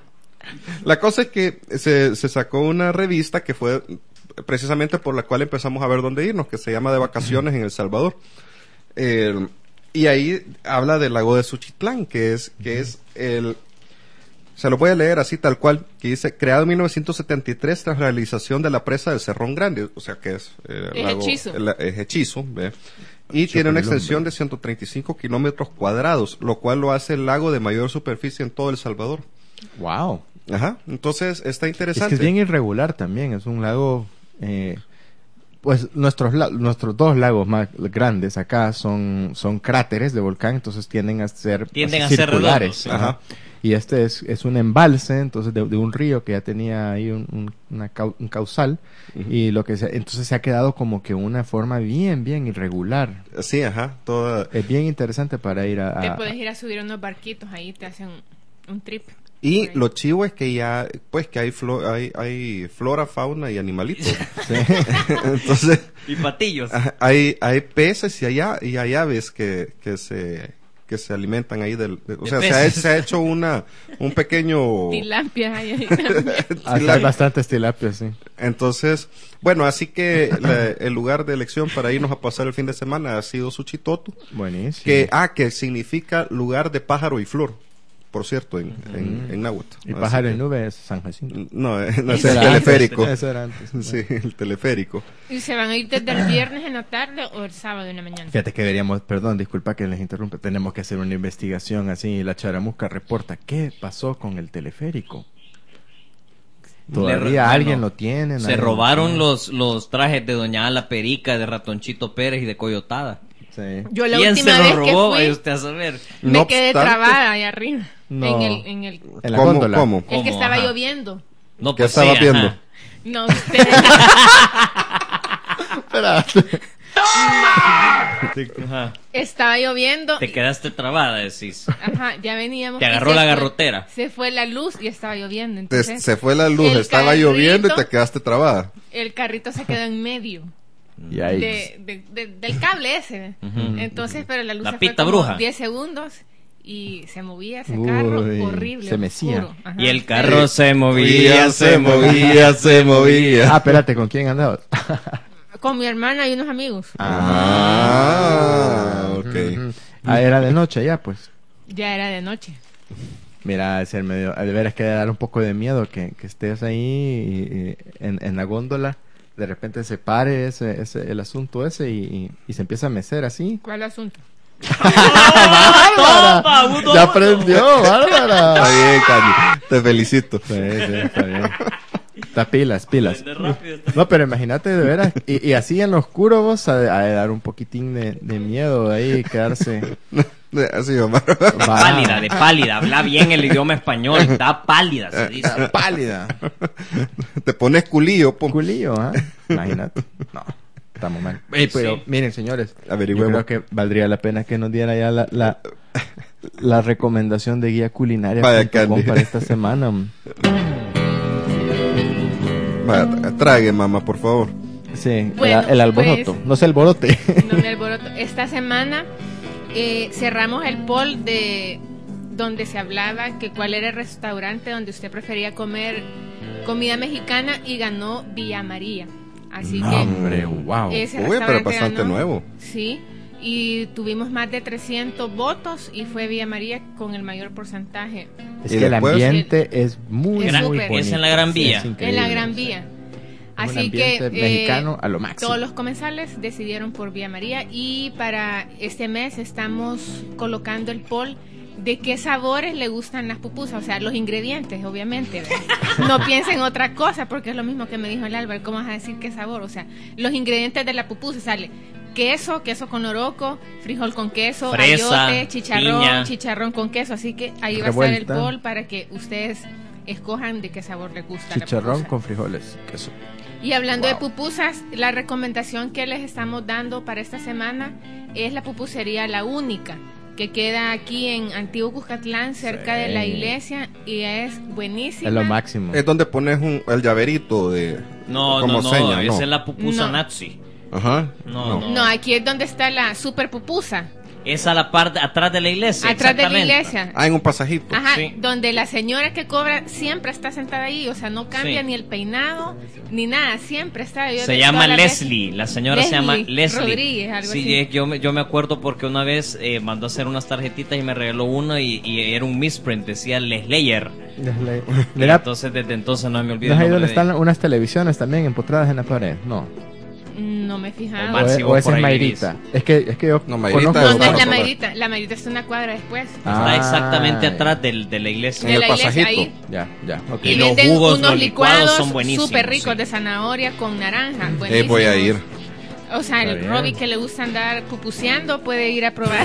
la cosa es que se, se sacó una revista que fue precisamente por la cual empezamos a ver dónde irnos, que se llama De Vacaciones en El Salvador. El- y ahí habla del lago de Suchitlán, que es, que es el... Se lo voy a leer así tal cual, que dice, creado en mil novecientos setenta y tres tras la realización de la presa del Cerrón Grande, o sea que es... eh, Es lago- hechizo. el- es hechizo, ¿ve? Y tiene una extensión de ciento treinta y cinco kilómetros cuadrados, lo cual lo hace el lago de mayor superficie en todo El Salvador. Wow. Ajá, entonces está Es interesante. que es bien irregular también. Es un lago... eh, pues nuestros la- nuestros dos lagos más grandes acá son son cráteres de volcán, entonces tienden a ser Tienden así a ser circulares. redondos. Ajá. Y este es, es un embalse, entonces de, de un río que ya tenía ahí un, un, una cau- un causal, y lo que se, entonces se ha quedado como que una forma bien bien irregular. Sí, ajá, toda... Es bien interesante para ir a, Te a- puedes ir a subir unos barquitos, ahí te hacen un trip. Y Por ahí. lo chivo es que ya, pues que hay, flo- hay, hay flora, fauna y animalitos. Sí. Entonces, Y patillos. ajá, hay, hay peces y hay, a- y hay aves que, que se que se alimentan ahí del... de- o De sea, se ha, peces. se ha hecho una un pequeño... Tilapias ahí, ahí también. Hasta hay bastantes tilapias, sí. Entonces, bueno, así que la- el lugar de elección para irnos a pasar el fin de semana ha sido Suchitoto, Buenísimo. que, ah, que significa lugar de pájaro y flor, por cierto, en, en, en náhuatl. y Así pájaro que- en nube es San Jacinto. No, eh, no es Ese el era antes, teleférico. Eso era antes. Sí, el teleférico. ¿Y se van a ir desde el viernes en la tarde o el sábado en la mañana? Fíjate que deberíamos, perdón, disculpa que les interrumpa, tenemos que hacer una investigación así. La Charamusca reporta qué pasó con el teleférico. Todavía Le- alguien bueno, lo tiene. Se nadie lo robaron tiene. los, los trajes de Doña Ala Perica, de Ratoncito Pérez y de Coyotada. Sí. Yo la ¿Quién última se vez lo que robó? fui, Vaya usted a saber. me No quedé obstante- trabada ahí arriba. No. En el, en el, En la ¿Cómo? góndola. ¿Cómo? el que ¿Cómo? estaba Ajá. lloviendo. No, ¿Qué pues sí, estabas ajá. viendo? No, usted. Espérate. Ajá. Estaba lloviendo. Te quedaste trabada, decís. Ajá, ya veníamos. Te y agarró se la fue- garrotera. Se fue la luz y estaba lloviendo. Te- Entonces, se fue la luz, el estaba lloviendo y carrito- te quedaste trabada. el carrito se quedó en medio Y ahí. de, de- de- del cable ese. Ujú. Entonces, pero la luz La se fue pita como bruja. diez segundos y se movía ese carro Uy, horrible. se mecía. oscuro. Ajá. Y el carro se movía, Movía, se movía. se movía. Ah, espérate, ¿con quién andabas? Con mi hermana y unos amigos. Ah, ok. Ah, era de noche ya, pues. Ya era de noche. Mira, es el medio, de veras que dar un poco de miedo que, que estés ahí y, y en, en la góndola, de repente se pare ese, ese, el asunto ese y, y, y se empieza a mecer así. ¿Cuál asunto? ¡Bárbara! Ya aprendió, Bárbara. Está bien, Candy. Te felicito. Sí, sí, está bien. Está pilas, pilas. No, pero imagínate de veras. Y, y así en lo oscuro vos a, a dar un poquitín de, de miedo ahí, quedarse. Así, Omar. De pálida, de pálida. Habla bien el idioma español. Da pálida, se dice. Está pálida. Te pones culillo, pum. Culillo, ¿ah? ¿eh? Imagínate. No, estamos mal. Ey, pero Sí. miren, señores, Averigüemos. yo creo que valdría la pena que nos diera ya la, la, la recomendación de guía culinaria Vaya, punto com Candy. para esta semana. Vaya, trague, mamá, por favor. Sí, Bueno, el, el alboroto. pues- No sé, alborote. No me alboroto. Esta semana eh, cerramos el poll de donde se hablaba que cuál era el restaurante donde usted prefería comer comida mexicana y ganó Villa María. Así que Hombre, wow. ese Uy, pero restaurante bastante ganó. nuevo. Sí, y tuvimos más de trescientos votos y fue Villa María con el mayor porcentaje. Es Y que el después- ambiente es muy, Es muy súper. bonito. Es en la Gran Vía. es En increíble. la Gran Vía. Un Así que ambiente eh, mexicano a lo máximo. todos los comensales decidieron por Villa María y para este mes estamos colocando el poll de qué sabores le gustan las pupusas, o sea, los ingredientes, obviamente. ¿verdad? No piensen otra cosa porque es lo mismo que me dijo el Álvaro, ¿cómo vas a decir qué sabor? O sea, los ingredientes de la pupusa sale queso, queso con oroco, frijol con queso, Fresa, ayote, chicharrón, piña. chicharrón con queso, así que ahí va a estar Revuelta. el poll para que ustedes escojan de qué sabor les gusta la Chicharrón pupusa. con frijoles. Queso. Y hablando Wow. de pupusas, la recomendación que les estamos dando para esta semana es la pupusería La Única, que queda aquí en Antiguo Cuscatlán, cerca Sí. de la iglesia, y es buenísima. Es lo máximo. Es donde pones un, el llaverito de. No, como no, no. seña, Esa ¿no? es la pupusa No. nazi. Ajá. No, no. No, aquí es donde está la super pupusa, Es a la parte atrás de la iglesia. atrás de la exactamente. iglesia. Ah, en un pasajito. Ajá, Sí. donde la señora que cobra siempre está sentada ahí, o sea, no cambia Sí. ni el peinado, ni nada, siempre está. Yo Se de llama todas las veces- Leslie, la señora se llama Leslie Leslie. Rodríguez, algo sí, así. eh, yo me, yo me acuerdo porque una vez eh, mandó a hacer unas tarjetitas y me regaló una y, y era un misprint, decía Leslayer. Desle- Y Mira, entonces desde entonces no me olvido. ¿no es ahí el donde nombre de están unas televisiones también empotradas en la pared? No. No me he fijado. Omar, O, es- si o vos esa por es ahí Mayrita. Es que, es que yo No, Mayrita conozco- es No, no es otra. la Mayrita, la Mayrita está una cuadra después. Ah, Está exactamente ya. atrás del, de la iglesia. En de el la iglesia, pasajito. ahí. Ya, ya, ok. Y, Y los venden jugos, unos los licuados licuados son buenísimos, súper ricos sí. de zanahoria con naranja. Eh, buenísimos. voy a ir. O sea, Está el bien. Robbie que le gusta andar pupuseando puede ir a probar.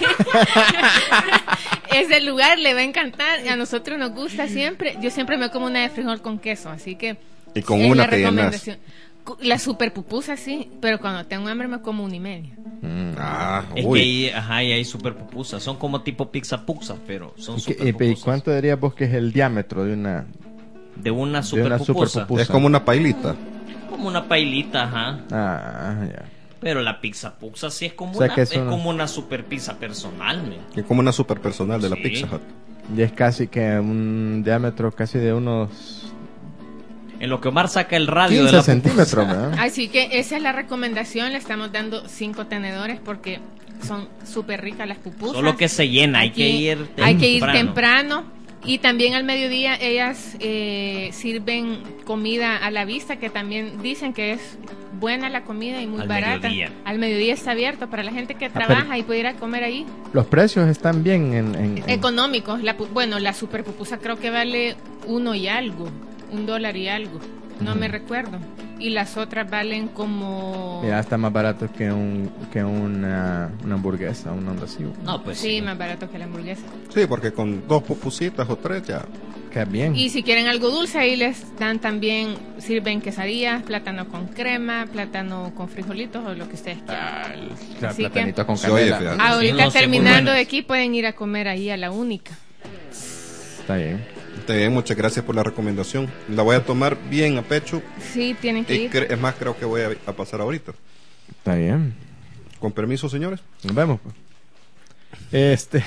Ese lugar le va a encantar. A nosotros nos gusta siempre. Yo siempre me como una de frijol con queso, así que. Y con es una la te llenas. recomendación. Cu- La super pupusa sí, pero cuando tengo hambre me como una y media. Mm. Ah, Es uy. que ahí, ajá, y hay super pupusas. Son como tipo pizza pupusas, pero son ¿Y, qué- super y- y pupusas. cuánto dirías vos que es el diámetro de una... De una de super una pupusa. superpupusa? Es como una pailita. Como una pailita, ajá. Ah, ya. Pero la pizza pizza sí es como O sea una, que es eso no- como una super pizza personal, me. Que es como una super personal de la Sí. Pizza Hut. Y es casi que un diámetro casi de unos En lo que Omar saca el radio de quince la centímetros, ¿verdad? Así que esa es la recomendación. Le estamos dando cinco tenedores porque son súper ricas las pupusas. Solo que se llena, hay Aquí que ir Hay que ir temprano. temprano. Y también al mediodía ellas eh, sirven comida a la vista, que también dicen que es buena la comida y muy Al barata. mediodía. Al mediodía está abierto para la gente que pero- trabaja y puede ir a comer ahí. Los precios están bien en... en- en- Económicos. La, pu- bueno, la super pupusa creo que vale uno y algo, un dólar y algo. No me recuerdo. Y las otras valen como... Mira, está más barato que un que una, una hamburguesa, un onda así. No, pues Sí, sí. más barato que la hamburguesa. Sí, porque con dos pupusitas o tres ya. Queda bien. Y si quieren algo dulce, ahí les dan también, sirven quesadillas, plátano con crema, plátano con frijolitos o lo que ustedes quieran. Ah, el Así que- platanito con Se oye, canela. fíjate. Ahorita no sé, muy terminando buenas. de aquí pueden ir a comer ahí a La Única. Está bien. Está bien, muchas gracias por la recomendación. La voy a tomar bien a pecho. Sí, tienen que Y ir. cre- es más, creo que voy a, a pasar ahorita. Está bien. Con permiso, señores. Nos vemos. Pues. Este...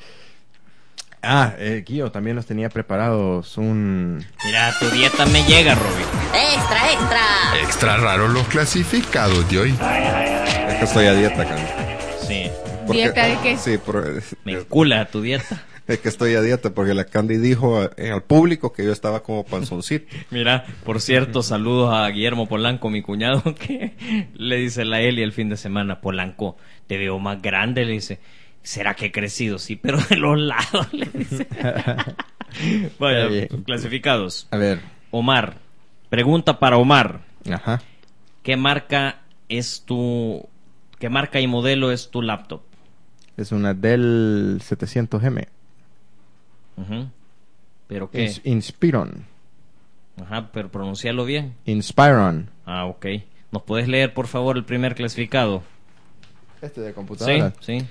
Ah, eh, Guillo también nos tenía preparados un... Mira, tu dieta me llega, Robbie. Extra, extra. Extra raros los clasificados de hoy. Es que estoy a dieta, Candy. Sí. Porque- ¿Dieta de qué? Sí, por, Me encula tu dieta. Es que estoy a dieta porque la Candy dijo a- al público que yo estaba como panzoncito. Mira, por cierto, saludos a Guillermo Polanco, mi cuñado, que le dice la Eli el fin de semana: Polanco, te veo más grande, le dice. ¿Será que he crecido? Sí, pero de los lados, le dice. Vaya, Está bien. clasificados. A ver. Omar, pregunta para Omar. Ajá. ¿Qué marca es tu... ¿Qué marca y modelo es tu laptop? Es una Dell setecientos M. Ujú. ¿Pero qué? Es Inspiron. Ajá, pero pronunciarlo bien. Inspiron. Ah, ok. ¿Nos puedes leer, por favor, el primer clasificado? Este de Sí, computadora. sí.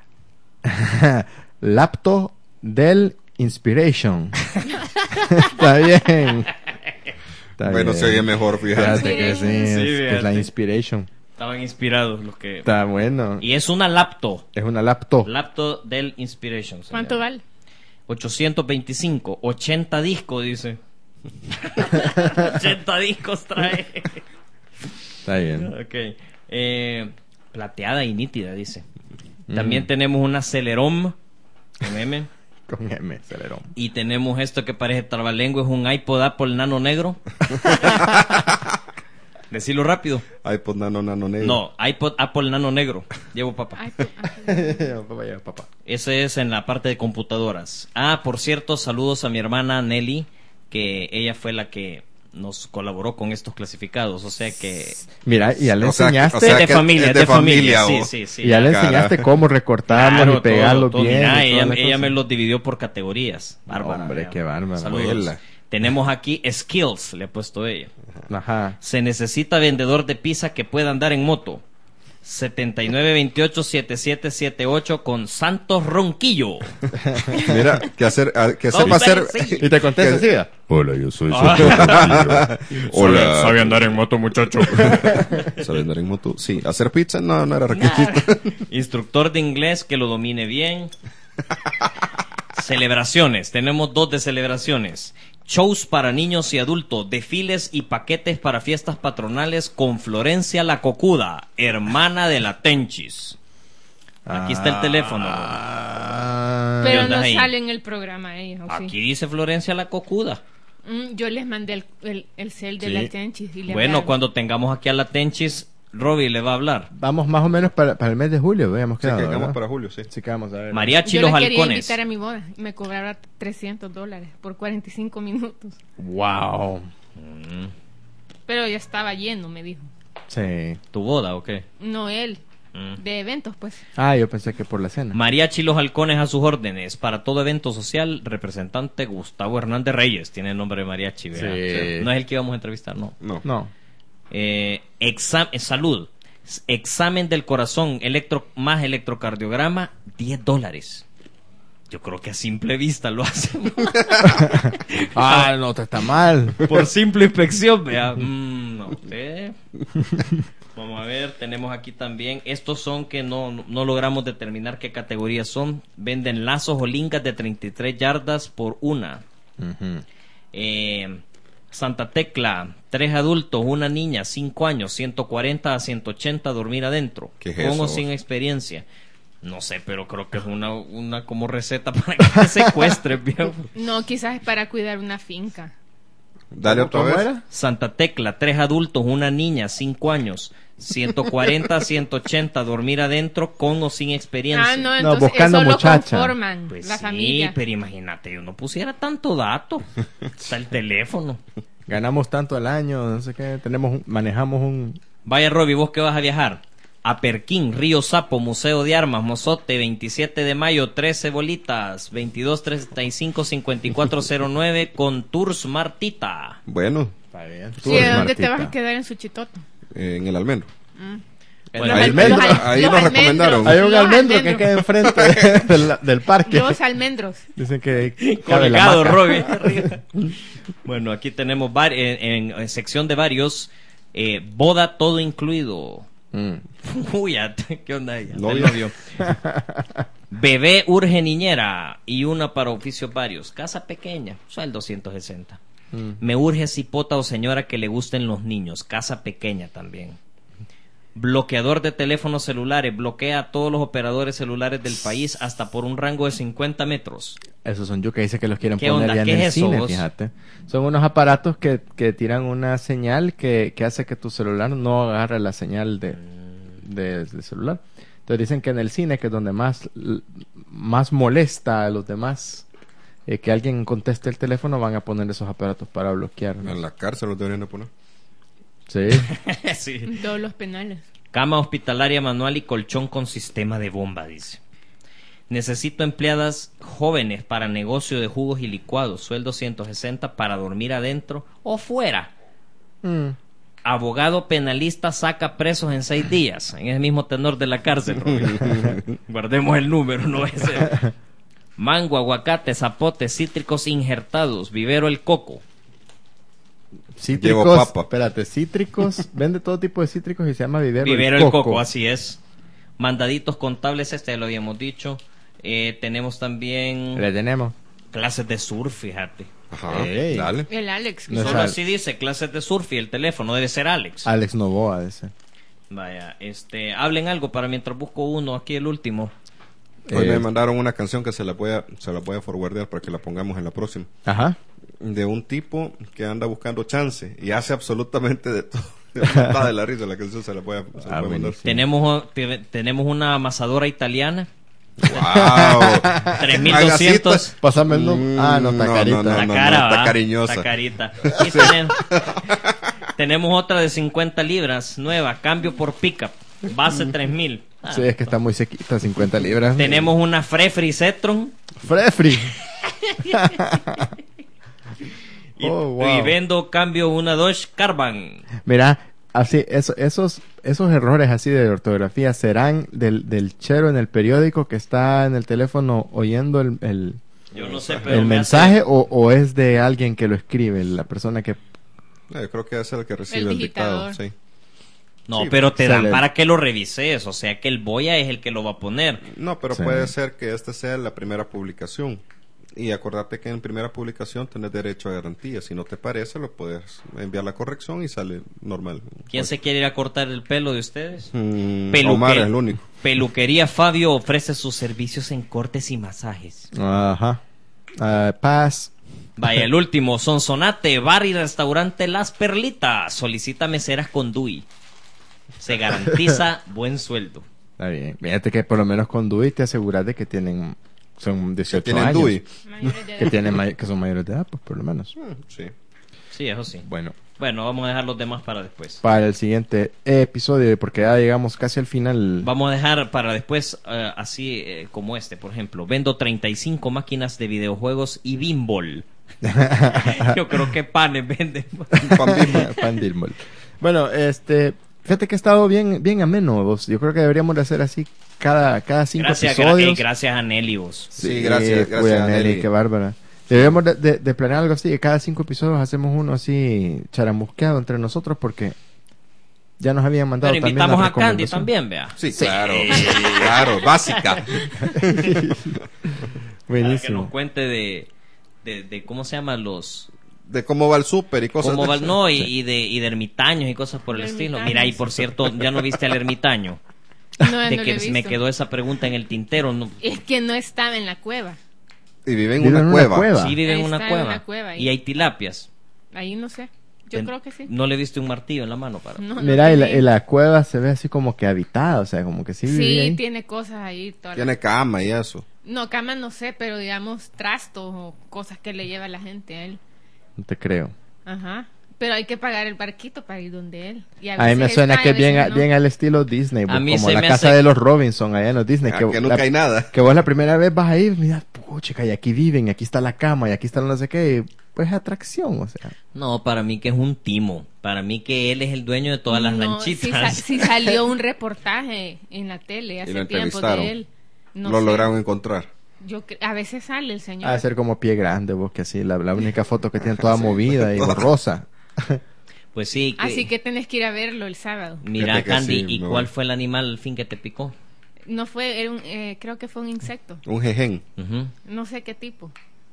Laptop Dell Inspiration. Está bien. Está Bueno, bien. se oye mejor, fíjate. Fíjate que sí, Sí, es, que es la fíjate. Inspiration. Estaban inspirados los que... Está bueno. Y es una laptop. Es una laptop. Laptop del Inspiration. se ¿Cuánto llama. vale? ochocientos veinticinco. ochenta discos, dice. ochenta discos trae. Está bien. Ok. Eh, plateada y nítida, dice. También tenemos una Celeron con M. Con M, acelerón. Y tenemos esto que parece trabalengua, es un iPod Apple Nano negro. Decilo rápido. iPod Nano Nano Negro. No, iPod Apple Nano negro. Llevo papá. Ay, pu- ay, Papá, ya, papá. Ese es en la parte de computadoras. Ah, por cierto, saludos a mi hermana Nelly, que ella fue la que nos colaboró con estos clasificados. O sea que... Mira, y ya le O sea, enseñaste. o sea, de que familia, es de de familia. familia, Sí, o- sí, sí. y ya le cara. enseñaste cómo recortarlos Claro, y pegarlos todo, todo. bien. Mira, y ella, toda la ella cosa. me los dividió por categorías. Bárbara. Hombre, vea. qué bárbara. Saludos. Abuela. Tenemos aquí skills, le ha puesto ella. Ajá. Se necesita vendedor de pizza que pueda andar en moto. setenta y nueve veintiocho setenta y siete setenta y ocho con Santos Ronquillo. Mira, que hacer, a- que Oh, sepa hacer. sí. Y te contesta Que- así. Hola, yo soy Ah. Hola. Sabe andar en moto, muchacho. ¿Sabe andar en moto? Sí. ¿Hacer pizza? No, no era requisito. Instructor de inglés que lo domine bien. Celebraciones. Tenemos dos de celebraciones. Shows para niños y adultos, desfiles y paquetes para fiestas patronales con Florencia la Cocuda, hermana de la Tenchis. Aquí está el teléfono. Ah, Pero andas no ahí? sale en el programa ella, ¿o sí? Aquí dice Florencia la Cocuda. Mm, yo les mandé el, el, el cel de Sí. la Tenchis y le Bueno, hablaron. cuando tengamos aquí a la Tenchis, Robbie le va a hablar. Vamos más o menos para, para el mes de julio, habíamos Sí, quedado, que hagamos ¿verdad? para julio, sí. Sí, que vamos a ver. Mariachi Yo los les quería halcones. invitar a mi boda y me cobraba trescientos dólares por cuarenta y cinco minutos. Wow. Pero ya estaba lleno, me dijo. Sí. ¿Tu boda o qué? No él, Mm. de eventos, pues. Ah, yo pensé que por la cena. Mariachi los halcones a sus órdenes. Para todo evento social, representante Gustavo Hernández Reyes. Tiene el nombre de Mariachi, ¿verdad? Sí. No es el que íbamos a entrevistar, no. No. No. Eh, exam- eh, salud. S- Examen del corazón electro más electrocardiograma, diez dólares. Yo creo que a simple vista lo hacen. Ah, no, te está mal. Por simple inspección, vea. Mm, no sé. Vamos a ver, tenemos aquí también. Estos son que no, no logramos determinar qué categorías son. Venden lazos o lingas de treinta y tres yardas por una. Ujú. Eh, Santa Tecla, tres adultos, una niña, cinco años, ciento cuarenta a ciento ochenta, dormir adentro. ¿Qué es con o eso? sin experiencia. No sé, pero creo que es una, una como receta para que te secuestres, viejo. No, quizás es para cuidar una finca. Dale otra ¿Cómo vez. era? Santa Tecla, tres adultos, una niña, cinco años, ciento cuarenta a ciento ochenta, dormir adentro con o sin experiencia. Ah, no, entonces buscando eso muchacha. lo conforman Pues la sí, familia. pero imagínate, yo no pusiera tanto dato. Está el teléfono. Ganamos tanto al año, no sé qué. Tenemos, un- manejamos un. Vaya, Robbie, ¿vos qué vas a viajar? A Perquín, Río Sapo, Museo de Armas, Mozote, veintisiete de mayo, trece bolitas, veintidós treinta y cinco cincuenta y cuatro cero nueve con Tours Martita. Bueno, Está bien. Sí, ¿de dónde te vas a quedar en Suchitoto? eh, en el almendro. Bueno, Los ahí al- almendro- los al- ahí los nos almendros. recomendaron. Hay un Los almendro que almendros. queda enfrente del, del parque. Los almendros. Dicen que cabe la Colgado, hamaca. Robbie. Bueno, aquí tenemos vari- en, en- en sección de varios, eh, boda todo incluido. Mm. Uy, ya, ¿qué onda ella? Novio. El novio. Bebé urge niñera y una para oficios varios. Casa pequeña, sueldo ciento sesenta. Mm. Me urge cipota o señora que le gusten los niños. Casa pequeña también. Bloqueador de teléfonos celulares. Bloquea a todos los operadores celulares del país hasta por un rango de cincuenta metros. Esos son Yuka, dice que los quieren ¿Qué poner onda? ya en ¿Qué el es eso, cine, vos? fíjate. Son unos aparatos que, que tiran una señal que, que hace que tu celular no agarre la señal de, de, de celular. Entonces dicen que en el cine, que es donde más, más molesta a los demás, eh, que alguien conteste el teléfono, van a poner esos aparatos para bloquear, ¿no? En la cárcel los deberían de poner. Sí. Sí. Todos los penales. Cama hospitalaria manual y colchón con sistema de bomba, dice. Necesito empleadas jóvenes para negocio de jugos y licuados. Sueldo ciento sesenta para dormir adentro o fuera. Mm. Abogado penalista saca presos en seis días. En el mismo tenor de la cárcel, Robin. Guardemos el número, no es ese. Mango, aguacate, zapote, cítricos injertados. Vivero el coco. Cítricos, Llevo papa. espérate, cítricos, vende todo tipo de cítricos y se llama Vivero, Vivero el el Coco. coco, así es. Mandaditos contables, este ya lo habíamos dicho. Eh, tenemos también Le tenemos. clases de surf, fíjate. Ajá, Ey. dale. El Alex. No Solo es así dice, clases de surf y el teléfono debe ser Alex. Alex Novoa, ese. Vaya, este, hablen algo para mientras busco uno, aquí el último. Hoy Eh, me mandaron una canción que se la voy a, se la voy a forwardear para que la pongamos en la próxima. Ajá. De un tipo que anda buscando chance y hace absolutamente de todo. Está de la risa la canción, se la voy a, se la Ah, voy a mandar. buenísimo. Tenemos, te- tenemos una amasadora italiana, ¡Wow! tres mil doscientos. Pásame el número. Ah, no, está Mm, no, carita. no, no, La no, cara, está ¿va? cariñosa. Está carita. Y tenen- tenemos otra de cincuenta libras, nueva, cambio por pickup, base tres mil. Ah, Sí, es que está muy sequita, cincuenta libras. tenemos una Frefri Cetron Frefri. y, Oh, wow. y vendo cambio una Dodge Caravan. Mira, así, eso, esos, esos errores así de ortografía serán del, del chero en el periódico que está en el teléfono oyendo el, el, Yo no sé, pero el me mensaje hace- o, o es de alguien que lo escribe, la persona que... Eh, creo que es el que recibe El el, dictado. digitador. Sí. No, Sí, pero te se dan le- para que lo revises, o sea que el boya es el que lo va a poner. No, pero Sí. puede ser que esta sea la primera publicación. Y acordate que en primera publicación tenés derecho a garantía. Si no te parece, lo puedes enviar la corrección y sale normal. ¿Quién se quiere ir a cortar el pelo de ustedes? Mm, Peluque- Omar es el único. Peluquería Fabio ofrece sus servicios en cortes y masajes. Ajá. Ah, paz. Vaya, el último, Sonsonate, bar y restaurante Las Perlitas. Solicita meseras con D U I. Se garantiza buen sueldo. Está bien. Fíjate que por lo menos con D U I te aseguras de que tienen... Son dieciocho Tienen años. D U I. Mayores de edad. Que, tienen, may- que son mayores de edad, pues por lo menos. Mm, Sí. Sí, eso sí. Bueno, Bueno, vamos a dejar los demás para después. para el siguiente episodio, porque ya llegamos casi al final. Vamos a dejar para después, eh, así eh, como este, por ejemplo. Vendo treinta y cinco máquinas de videojuegos y Bimbol. Yo creo que panes venden. Pan Bimbo. Pan Dilmol. Bueno, este, fíjate que ha estado bien, bien ameno, vos. Yo creo que deberíamos de hacer así cada, cada cinco Gracias, gra- episodios. eh, gracias a Nelly vos. Sí, gracias, gracias, cuya Nelly, Nelly. qué bárbara. Deberíamos de, de- de planear algo así, que cada cinco episodios hacemos uno así charamusqueado entre nosotros, porque ya nos habían mandado Pero también invitamos la a Candy recomendación. también, vea. Sí, claro. Claro, básica. Para que Buenísimo. nos cuente de, de, de cómo se llaman los... De cómo va el súper y cosas Cómo de va, esas. no, y, y de, y de ermitaños y cosas por el estilo. Ermitaños. Mira, y por cierto, ya no viste al ermitaño. No, de no que lo he me visto. quedó esa pregunta en el tintero. No, Es que no estaba en la cueva. Y vive en Vive una, en una cueva. cueva. sí vive en Ahí una está, en cueva. una cueva, ahí. Y hay tilapias. Ahí no sé. Yo Ten- creo que sí. No le diste un martillo en la mano para... No, no Mira, y la, tiene- y la cueva se ve así como que habitada, o sea, como que sí vive Sí, ahí. tiene cosas ahí. todas Tiene cama y eso. las- No, cama no sé, pero digamos trastos o cosas que le lleva la gente a él. No te creo. Ajá. Pero hay que pagar el barquito para ir donde él. Y A mí me veces suena está, que y es a bien, veces no. bien al estilo Disney, A pues, mí como se la me casa hace- de los Robinson allá en los Disney. Ah, que, que nunca la- hay nada. Que vos la primera vez vas ahí, mira, puchica, y aquí viven, y aquí está la cama, y aquí está no sé qué, y, pues atracción, o sea. No, para mí que es un timo. Para mí que él es el dueño de todas las No, lanchitas. Sí, sa- sí salió un reportaje en la tele Y hace lo tiempo entrevistaron. de él. No Lo sé. lograron encontrar. Yo cre- a veces sale el señor. Ha de ser como pie grande, vos, que así, la, la única foto que tiene toda movida y borrosa. Pues sí. Que... Así que tenés que ir a verlo el sábado. Mira, Fíjate que Candy, sí, ¿y me cuál voy. fue el animal al fin que te picó? No fue, era un, eh, creo que fue un insecto. Un jejen. Ujú. No sé qué tipo.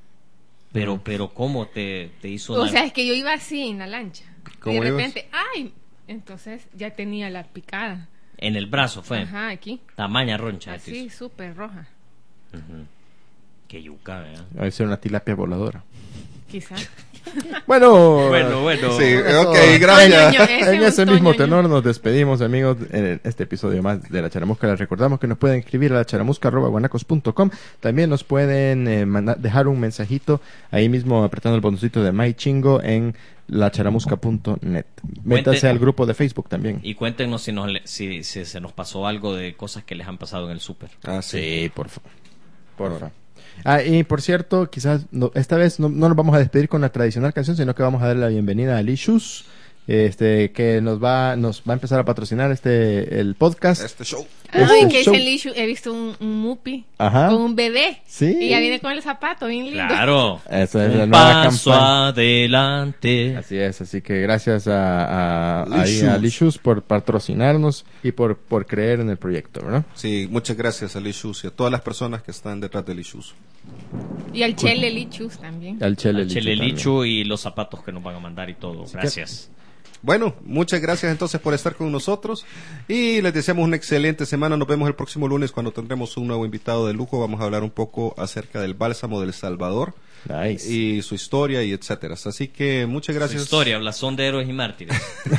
Pero, pero ¿cómo te, te hizo una... O sea, es que yo iba así en la lancha. Y ¿Cómo de ibas? repente, ¡ay! Entonces ya tenía la picada. En el brazo fue. Ajá, aquí. Tamaña roncha. Así, súper roja. Ujú. Qué yuca, ¿eh? Va a ser una tilapia voladora. Quizá. Bueno, Bueno, bueno. Sí, Eso. ok, gracias. Toño, ese En un ese mismo Toño. tenor nos despedimos, amigos, en este episodio más de La Charamusca. Les recordamos que nos pueden escribir a la charamusca arroba guanacos punto com. También nos pueden eh, manda- dejar un mensajito ahí mismo apretando el botoncito de My Chingo en la charamusca punto net. Métanse Cuente- al grupo de Facebook también. Y cuéntenos si, nos, le- si, si se nos pasó algo de cosas que les han pasado en el súper. Ah, sí. Sí, por favor. Porfa. Ah, y por cierto, quizás no- esta vez no, no nos vamos a despedir con la tradicional canción, sino que vamos a darle la bienvenida a Lishus, este, que nos va, nos va a empezar a patrocinar este el podcast. Este show. Ay, Este que show. dice Lishu, he visto un, un mupi Ajá. con un bebé. Sí. Y ya viene con el zapato, bien lindo. Claro. Esa es la Un nueva paso campaña. adelante. Así es, así que gracias a, a, a, ahí Lishus. a Lishus por patrocinarnos y por, por creer en el proyecto, ¿verdad? Sí, muchas gracias a Lishus y a todas las personas que están detrás de Lishus. Y al Chele Lichus también. Al Chele Al Lichu Chele también. Lichu y los zapatos que nos van a mandar y todo. Gracias. Bueno, muchas gracias entonces por estar con nosotros y les deseamos una excelente semana. Nos vemos el próximo lunes cuando tendremos un nuevo invitado de lujo. Vamos a hablar un poco acerca del bálsamo del Salvador Nice. y su historia y etcétera. Así que muchas gracias. Su historia, blasón de héroes y mártires.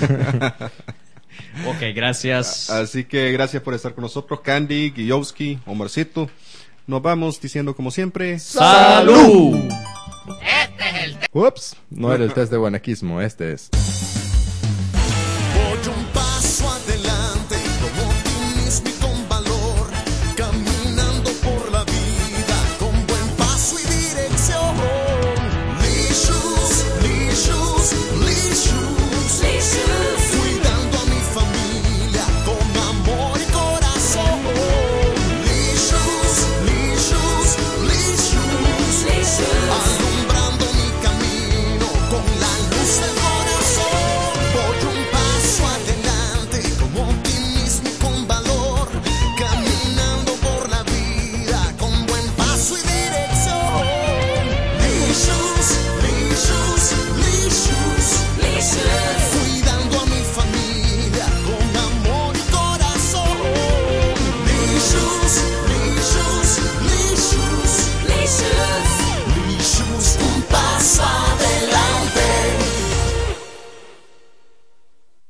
Ok, gracias. Así que gracias por estar con nosotros, Candy, Guillowski, Omarcito. Nos vamos diciendo como siempre. ¡Salud! Ups, no era el test de guanaquismo, este es.